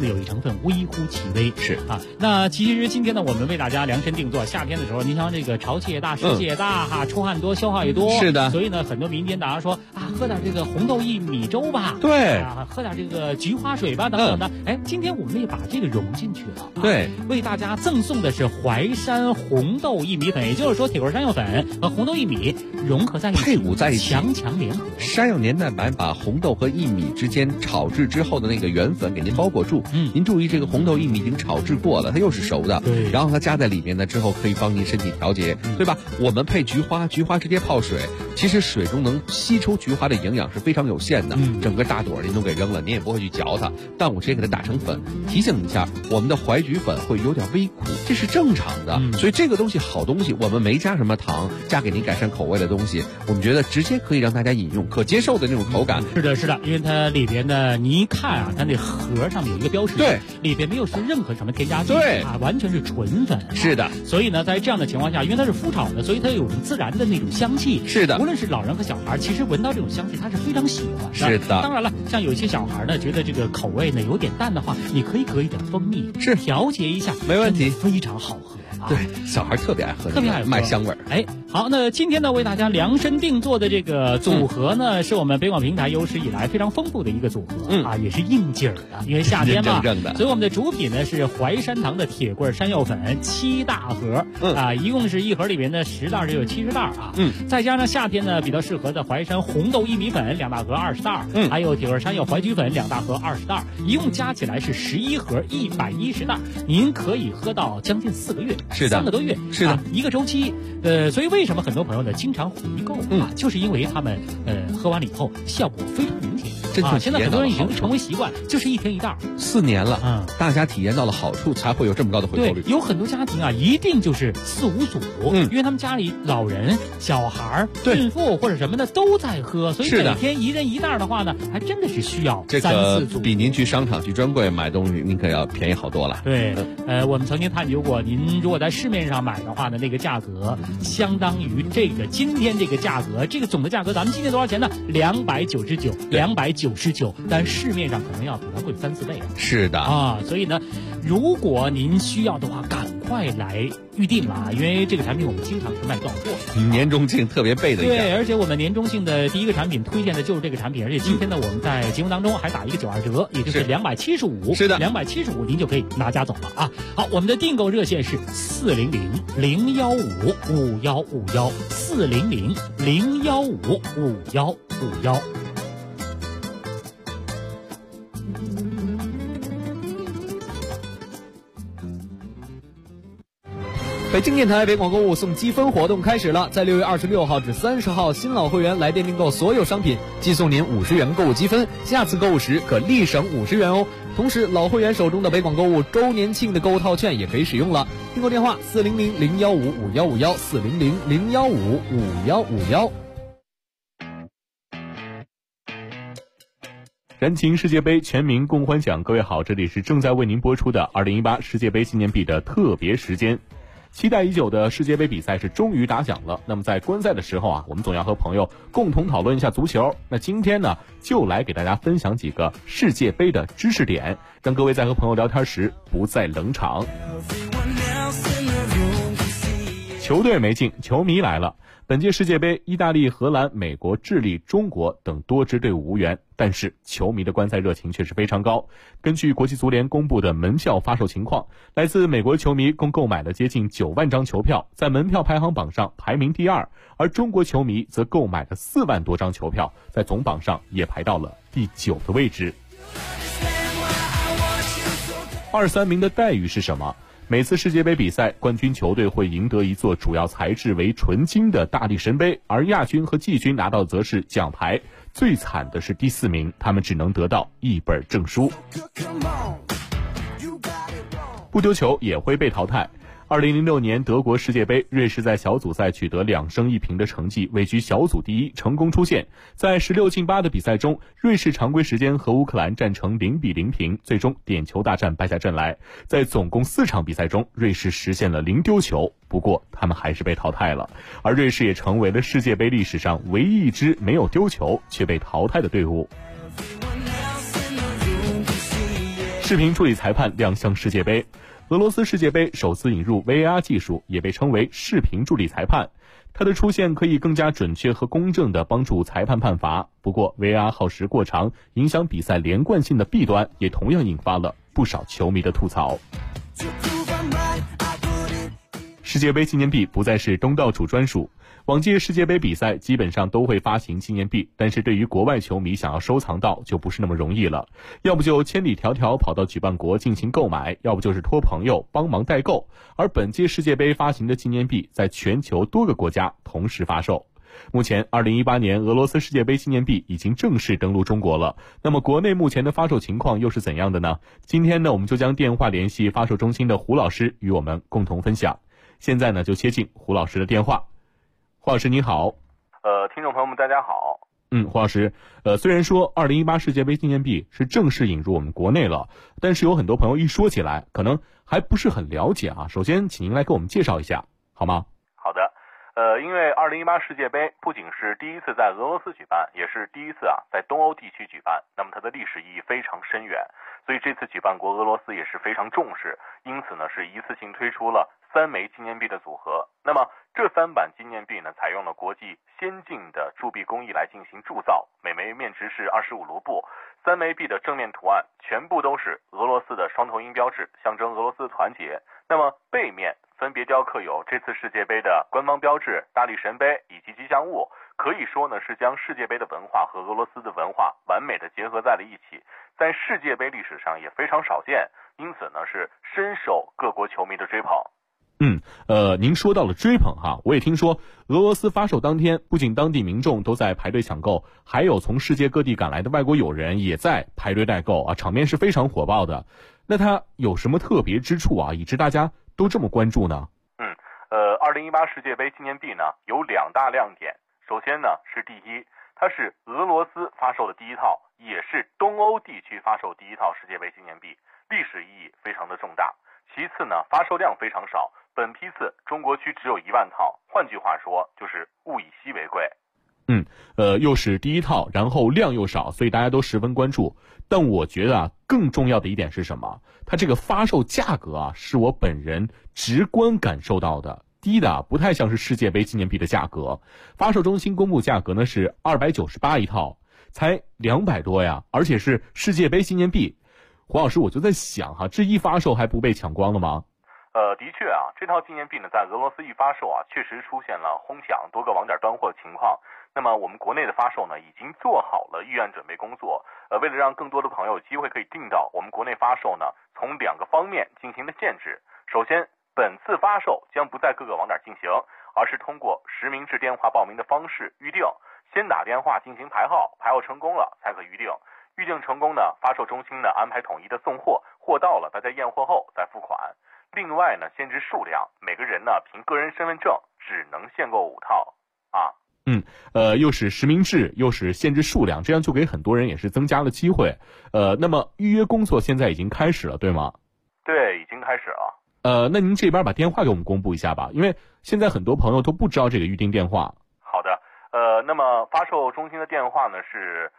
有一成分微乎其微。 是啊，那其实今天呢，我们为大家量身定做。夏天的时候，您像这个潮气也大，湿气也大哈，出汗多，消耗也多。 是的。 所以呢，很多民间大家说啊，喝点这个红豆薏米粥吧。 对。 啊，喝点这个菊花水吧，等等的。哎，今天我们也把这个融进去了。 对。 为大家赠送的是淮山红豆薏米粉，也就是说铁棍山药粉和红豆薏米融合在一起， 配伍在一起， 强强联合。 山药年代版把红豆和薏米之间炒制之后的那个原粉给您包裹住。您注意这个红豆薏米已经炒制过了，它又是熟的。 对。 然后它加在里面呢之后，可以帮您身体调节，对吧？我们配菊花直接泡水，其实水中能吸收菊花的营养是非常有限的。整个大朵您都给扔了，您也不会去嚼它，但我直接给它打成粉。提醒一下，我们的淮菊粉会有点微苦，这是正常的。所以这个东西好东西，我们没加什么糖，加给您改善口味的东西，我们觉得直接可以让大家饮用，可接受的那种口感。 是的，是的，因为它里边呢，你一看啊，它那盒上面有一个标识， 对， 里边没有是任何什么添加剂， 对啊，完全是纯粉。 是的。 所以呢，在这样的情况下，因为它是麸炒的，所以它有自然的那种香气。 是的。 无论是老人和小孩，其实闻到这种香气，他是非常喜欢的。 是的。 当然了，像有一些小孩呢，觉得这个口味呢有点淡的话，你可以搁一点蜂蜜， 是调节一下， 没问题， 非常好喝。 对，小孩特别爱喝， 特别爱喝麦香味儿。 哎，好，那今天呢，为大家量身定做的这个组合呢，是我们北广平台有史以来非常丰富的一个组合啊，也是应景的，因为夏天嘛，所以我们的主品呢是淮山堂的铁棍山药粉7大盒，啊，一共是一盒里面的10袋就有70袋啊，再加上夏天呢比较适合的淮山红豆薏米粉2大盒20袋，还有铁棍山药淮菊粉2大盒20袋，一共加起来是11盒110袋，您可以喝到将近4个月。 是的， 3个多月， 是的， 一个周期。所以为什么很多朋友呢经常回购啊？就是因为他们喝完了以后效果非常明显。现在很多人已经成为习惯，就是1天1袋 ，4年了，大家体验到了好处，才会有这么高的回购率。 对，有很多家庭啊，一定就是4、5组，因为他们家里老人、小孩、孕妇或者什么的都在喝，所以每天1人1袋的话呢，还真的是需要3、4组。 比您去商场去专柜买东西，您可要便宜好多了。 对，我们曾经探究过，您如果在市面上买的话呢，那个价格相当于这个今天这个价格，这个总的价格，咱们今天多少钱呢？299，但市面上可能要比它贵3、4倍。 是的啊，所以呢，如果您需要的话，赶快来预定了，因为这个产品我们经常是卖断货。 年终庆特别备的一对，而且我们年终庆的第一个产品推荐的就是这个产品，而且今天呢，我们在节目当中还打一个92折，也就是275。 是的 ，275您就可以拿家走了啊。好，我们的订购热线是400-015-5151，400-015-5151。 北京电台北广购物送积分活动开始了，在6月26号至30号，新老会员来电订购所有商品，寄送您50元购物积分，下次购物时可立省50元哦。同时，老会员手中的北广购物周年庆的购物套券也可以使用了。订购电话400-015-5151，400-015-5151。 燃情世界杯，全民共欢享。各位好，这里是正在为您播出的2018世界杯纪念币的特别时间。期待已久的世界杯比赛是终于打响了。那么在观赛的时候啊，我们总要和朋友共同讨论一下足球。那今天呢，就来给大家分享几个世界杯的知识点，让各位在和朋友聊天时不再冷场。球队没进，球迷来了。本届世界杯，意大利、荷兰、美国、智利、中国等多支队伍无缘，但是球迷的观赛热情却是非常高。根据国际足联公布的门票发售情况，来自美国球迷共购买了接近9万张球票，在门票排行榜上排名第2，而中国球迷则购买了4万多张球票，在总榜上也排到了第9个位置。2、3名的待遇是什么？每次世界杯比赛，冠军球队会赢得一座主要材质为纯金的大力神杯，而亚军和季军拿到则是奖牌。最惨的是第4名，他们只能得到一本证书。不丢球也会被淘汰。2006年德国世界杯，瑞士在小组赛取得2胜1平的成绩，位居小组第1，成功出线。在16进8的比赛中，瑞士常规时间和乌克兰战成0-0平，最终点球大战败下阵来。在总共4场比赛中，瑞士实现了0丢球，不过他们还是被淘汰了。而瑞士也成为了世界杯历史上唯一一支没有丢球却被淘汰的队伍。 视频助理裁判亮相世界杯。俄罗斯世界杯首次引入 VAR 技术，也被称为视频助理裁判。它的出现可以更加准确和公正地帮助裁判判罚。不过 VAR 耗时过长，影响比赛连贯性的弊端，也同样引发了不少球迷的吐槽。世界杯纪念币不再是东道主专属，往届世界杯比赛基本上都会发行纪念币，但是对于国外球迷想要收藏到就不是那么容易了，要不就千里迢迢跑到举办国进行购买，要不就是托朋友帮忙代购。而本届世界杯发行的纪念币在全球多个国家同时发售。目前2018年俄罗斯世界杯纪念币已经正式登陆中国了，那么国内目前的发售情况又是怎样的呢？今天呢，我们就将电话联系发售中心的胡老师与我们共同分享。现在呢，就接进胡老师的电话。胡老师您好。 听众朋友们大家好。 胡老师，虽然说2018世界杯纪念币是正式引入我们国内了，但是有很多朋友一说起来可能还不是很了解啊。首先请您来给我们介绍一下好吗？ 好的。因为2018世界杯不仅是第一次在俄罗斯举办，也是第一次在东欧地区举办，那么它的历史意义非常深远，所以这次举办国俄罗斯也是非常重视，因此呢是一次性推出了3枚纪念币的组合。那么这3版纪念币呢，采用了国际先进的铸币工艺来进行铸造，每枚面值是25卢布。3枚币的正面图案全部都是俄罗斯的双头鹰标志，象征俄罗斯的团结。那么背面分别雕刻有这次世界杯的官方标志、大力神杯以及吉祥物，可以说呢是将世界杯的文化和俄罗斯的文化完美的结合在了一起，在世界杯历史上也非常少见，因此呢是深受各国球迷的追捧。 您说到了追捧哈，我也听说俄罗斯发售当天，不仅当地民众都在排队抢购，还有从世界各地赶来的外国友人也在排队代购啊，场面是非常火爆的。那它有什么特别之处啊，以致大家都这么关注呢 ？2018世界杯纪念币呢有2大亮点。首先呢是第一，它是俄罗斯发售的第一套，也是东欧地区发售第一套世界杯纪念币，历史意义非常的重大。其次呢，发售量非常少，本批次中国区只有1万套，换句话说就是物以稀为贵。 又是第一套，然后量又少，所以大家都十分关注。但我觉得更重要的一点是什么？它这个发售价格是我本人直观感受到的，低的不太像是世界杯纪念币的价格。发售中心公布价格呢是298一套，才200多呀，而且是世界杯纪念币。胡老师，我就在想这一发售还不被抢光了吗？ 的确这套纪念币呢，在俄罗斯一发售确实出现了哄抢、多个网点断货情况。那么我们国内的发售呢，已经做好了预案准备工作。为了让更多的朋友有机会可以订到，我们国内发售呢，从2个方面进行了限制。首先，本次发售将不在各个网点进行，而是通过实名制电话报名的方式预定，先打电话进行排号，排号成功了才可预定。预定成功呢，发售中心呢安排统一的送货，货到了大家验货后再付款。另外呢，限制数量，每个人呢凭个人身份证只能限购5套又是实名制，又是限制数量，这样就给很多人也是增加了机会。那么预约工作现在已经开始了，对吗？ 对，已经开始了。 那您这边把电话给我们公布一下吧，因为现在很多朋友都不知道这个预订电话。 好的，那么发售中心的电话呢是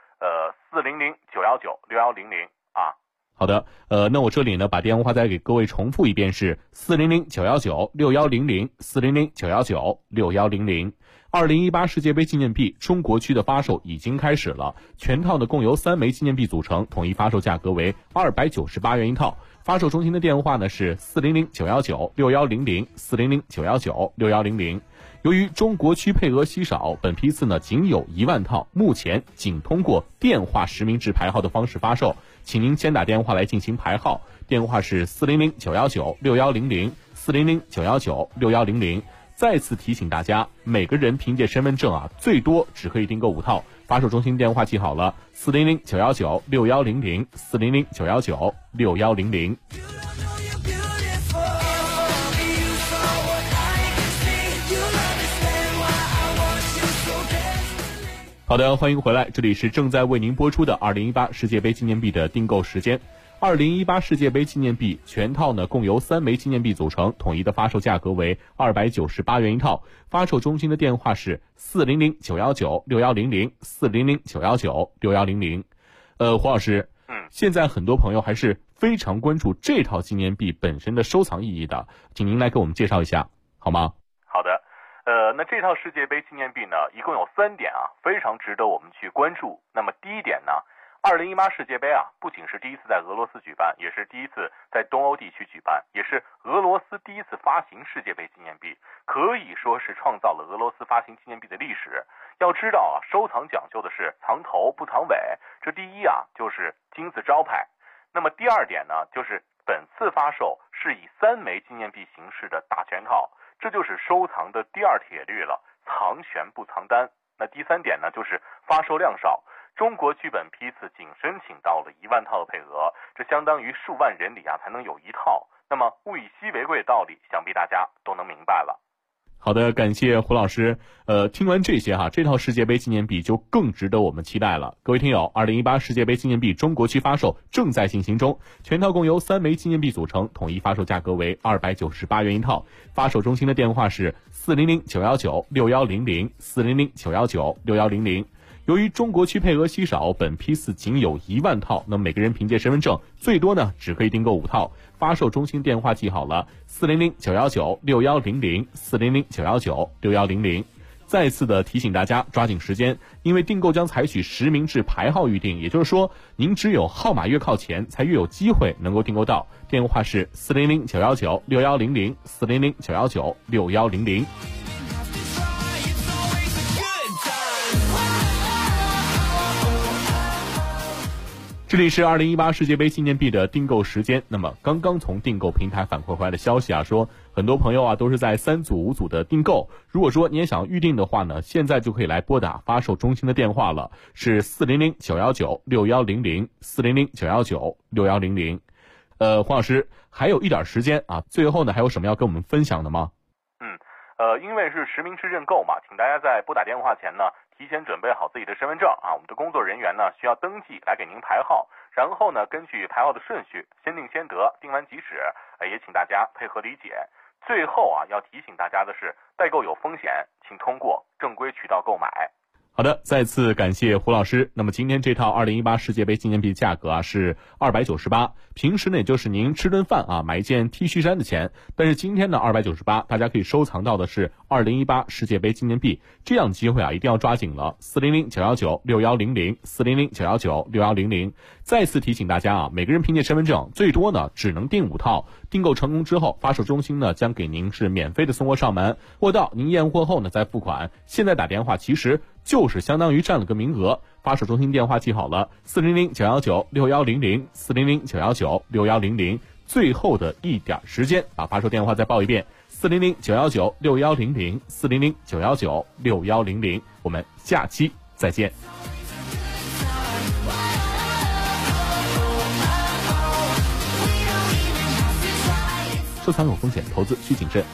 400-919-6100 好的，那我这里呢把电话再给各位重复一遍，是400-919-6100 400-919-6100。2018世界杯纪念币中国区的发售已经开始了，全套呢共由3枚纪念币组成，统一发售价格为298元一套。发售中心的电话呢是400-919-6100 400-919-6100。由于中国区配额稀少，本批次呢仅有1万套，目前仅通过电话实名制排号的方式发售，请您先打电话来进行排号，电话是400-919-6100 400-919-6100。再次提醒大家，每个人凭借身份证最多只可以订购5套。发售中心电话记好了，400-919-6100 400-919-6100。好的，欢迎回来，这里是正在为您播出的2018世界杯纪念币的订购时间。2018世界杯纪念币全套呢共由3枚纪念币组成，统一的发售价格为298元一套。发售中心的电话是400-919-6100 400-919-6100。胡老师， 现在很多朋友还是非常关注这套纪念币本身的收藏意义的，请您来给我们介绍一下好吗？ 好的，那这套世界杯纪念币呢，一共有3点啊，非常值得我们去关注。那么第一点呢，2018世界杯啊，不仅是第一次在俄罗斯举办，也是第一次在东欧地区举办，也是俄罗斯第一次发行世界杯纪念币，可以说是创造了俄罗斯发行纪念币的历史。要知道啊，收藏讲究的是藏头不藏尾，这第一啊就是金字招牌。那么第二点呢，就是本次发售是以3枚纪念币形式的大全套，这就是收藏的第2铁律了，藏全不藏单。那第3点呢，就是发售量少，中国剧本批次仅申请到了1万套的配额，这相当于数万人里啊才能有1套。那么物以稀为贵的道理，想必大家都能明白了。 好的，感谢胡老师。听完这些这套世界杯纪念币就更值得我们期待了。各位听友，2018世界杯纪念币中国区发售正在进行中，全套共由3枚纪念币组成，统一发售价格为298元一套。发售中心的电话是400-919-6100 400-919-6100。由于中国区配额稀少，本批次仅有1万套，那么每个人凭借身份证最多呢只可以订购5套。发售中心电话记好了，400-919-6100 400-919-6100。再次的提醒大家抓紧时间，因为订购将采取实名制排号预订，也就是说您只有号码越靠前才越有机会能够订购到。电话是400-919-6100 400-919-6100。这里是2018世界杯纪念币的订购时间。那么刚刚从订购平台反馈回来的消息说很多朋友都是在3组5组的订购。如果说你也想预定的话呢，现在就可以来拨打发售中心的电话了，是400-919-6100 400-919-6100。黄老师还有一点时间最后呢还有什么要跟我们分享的吗？ 因为是实名制认购嘛，请大家在拨打电话前呢提前准备好自己的身份证我们的工作人员呢需要登记来给您排号，然后呢根据排号的顺序先定先得，定完即止，也请大家配合理解。最后要提醒大家的是，代购有风险，请通过正规渠道购买。 好的，再次感谢胡老师。那么今天这套2018世界杯纪念币价格是298，平时呢也就是您吃顿饭买一件 T 恤衫的钱，但是今天呢298，大家可以收藏到的是2018世界杯纪念币，这样机会一定要抓紧了。400-919-6100 400-919-6100。再次提醒大家每个人凭借身份证最多呢只能订5套，订购成功之后，发售中心呢将给您是免费的送货上门，货到您验货后呢再付款。现在打电话其实就是相当于占了个名额。发售中心电话记好了，400-919-6100 400-919-6100。最后的一点时间，把发售电话再报一遍，400-919-6100 400-919-6100。我们下期再见。收藏有风险，投资需谨慎。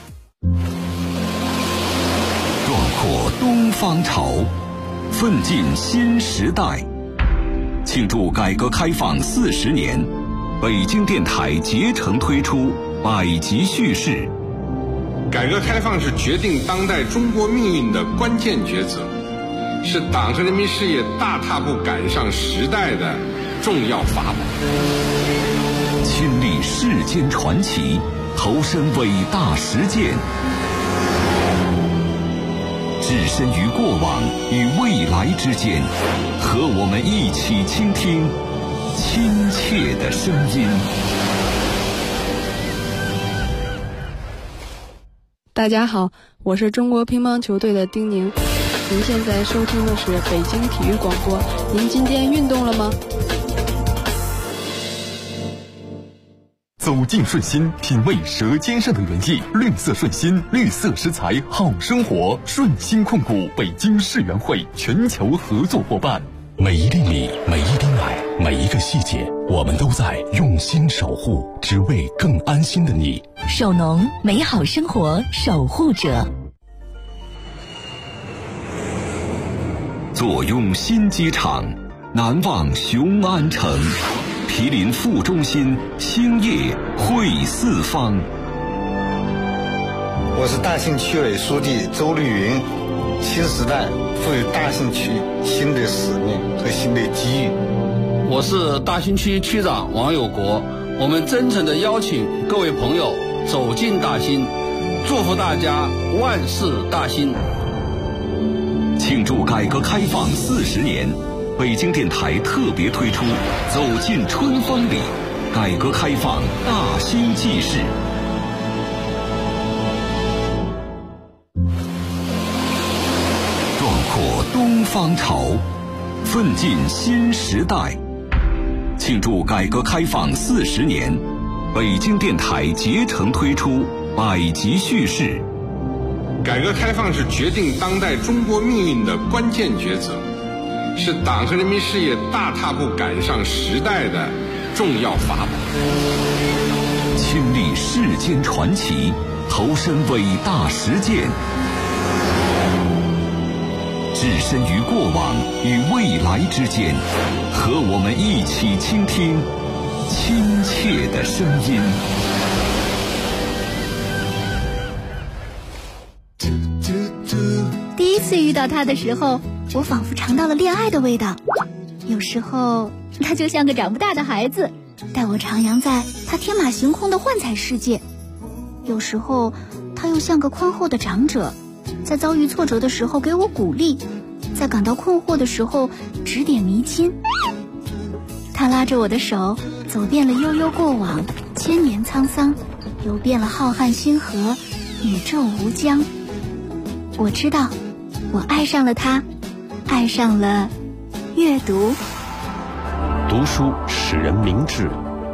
壮阔东方潮，奋进新时代。庆祝改革开放40年，北京电台竭诚推出百集叙事。 改革开放是决定当代中国命运的关键抉择，是党和人民事业大踏步赶上时代的重要法宝。 亲历世间传奇，投身伟大实践，置身于过往与未来之间，和我们一起倾听亲切的声音。 大家好，我是中国乒乓球队的丁宁。您现在收听的是北京体育广播。您今天运动了吗？ 走进顺心，品味舌尖上的原意。绿色顺心，绿色食材，好生活。顺心控股北京世园会全球合作伙伴。 每一厘米，每一滴奶，每一个细节，我们都在用心守护，只为更安心的你。 首农，美好生活守护者。 坐拥新机场，难忘雄安城。毗邻副中心，兴业汇四方。 我是大兴区委书记周绿云。新时代赋予大兴区新的使命和新的机遇， 我是大兴区区长王有国，我们真诚地邀请各位朋友走进大兴，祝福大家万事大兴。 庆祝改革开放40年，北京电台特别推出走进春风里，改革开放大兴纪事。壮阔东方潮，奋进新时代。庆祝改革开放40年，北京电台竭诚推出百集叙事。 改革开放是决定当代中国命运的关键抉择，是党和人民事业大踏步赶上时代的重要法宝。 亲历世间传奇，投身伟大实践，置身于过往与未来之间，和我们一起倾听亲切的声音。 第一次遇到他的时候，我仿佛尝到了恋爱的味道。有时候他就像个长不大的孩子，带我徜徉在他天马行空的幻彩世界。有时候他又像个宽厚的长者，在遭遇挫折的时候给我鼓励，在感到困惑的时候指点迷津。他拉着我的手，走遍了悠悠过往，千年沧桑，游遍了浩瀚星河，宇宙无疆。我知道，我爱上了他，爱上了阅读。 读书使人明智，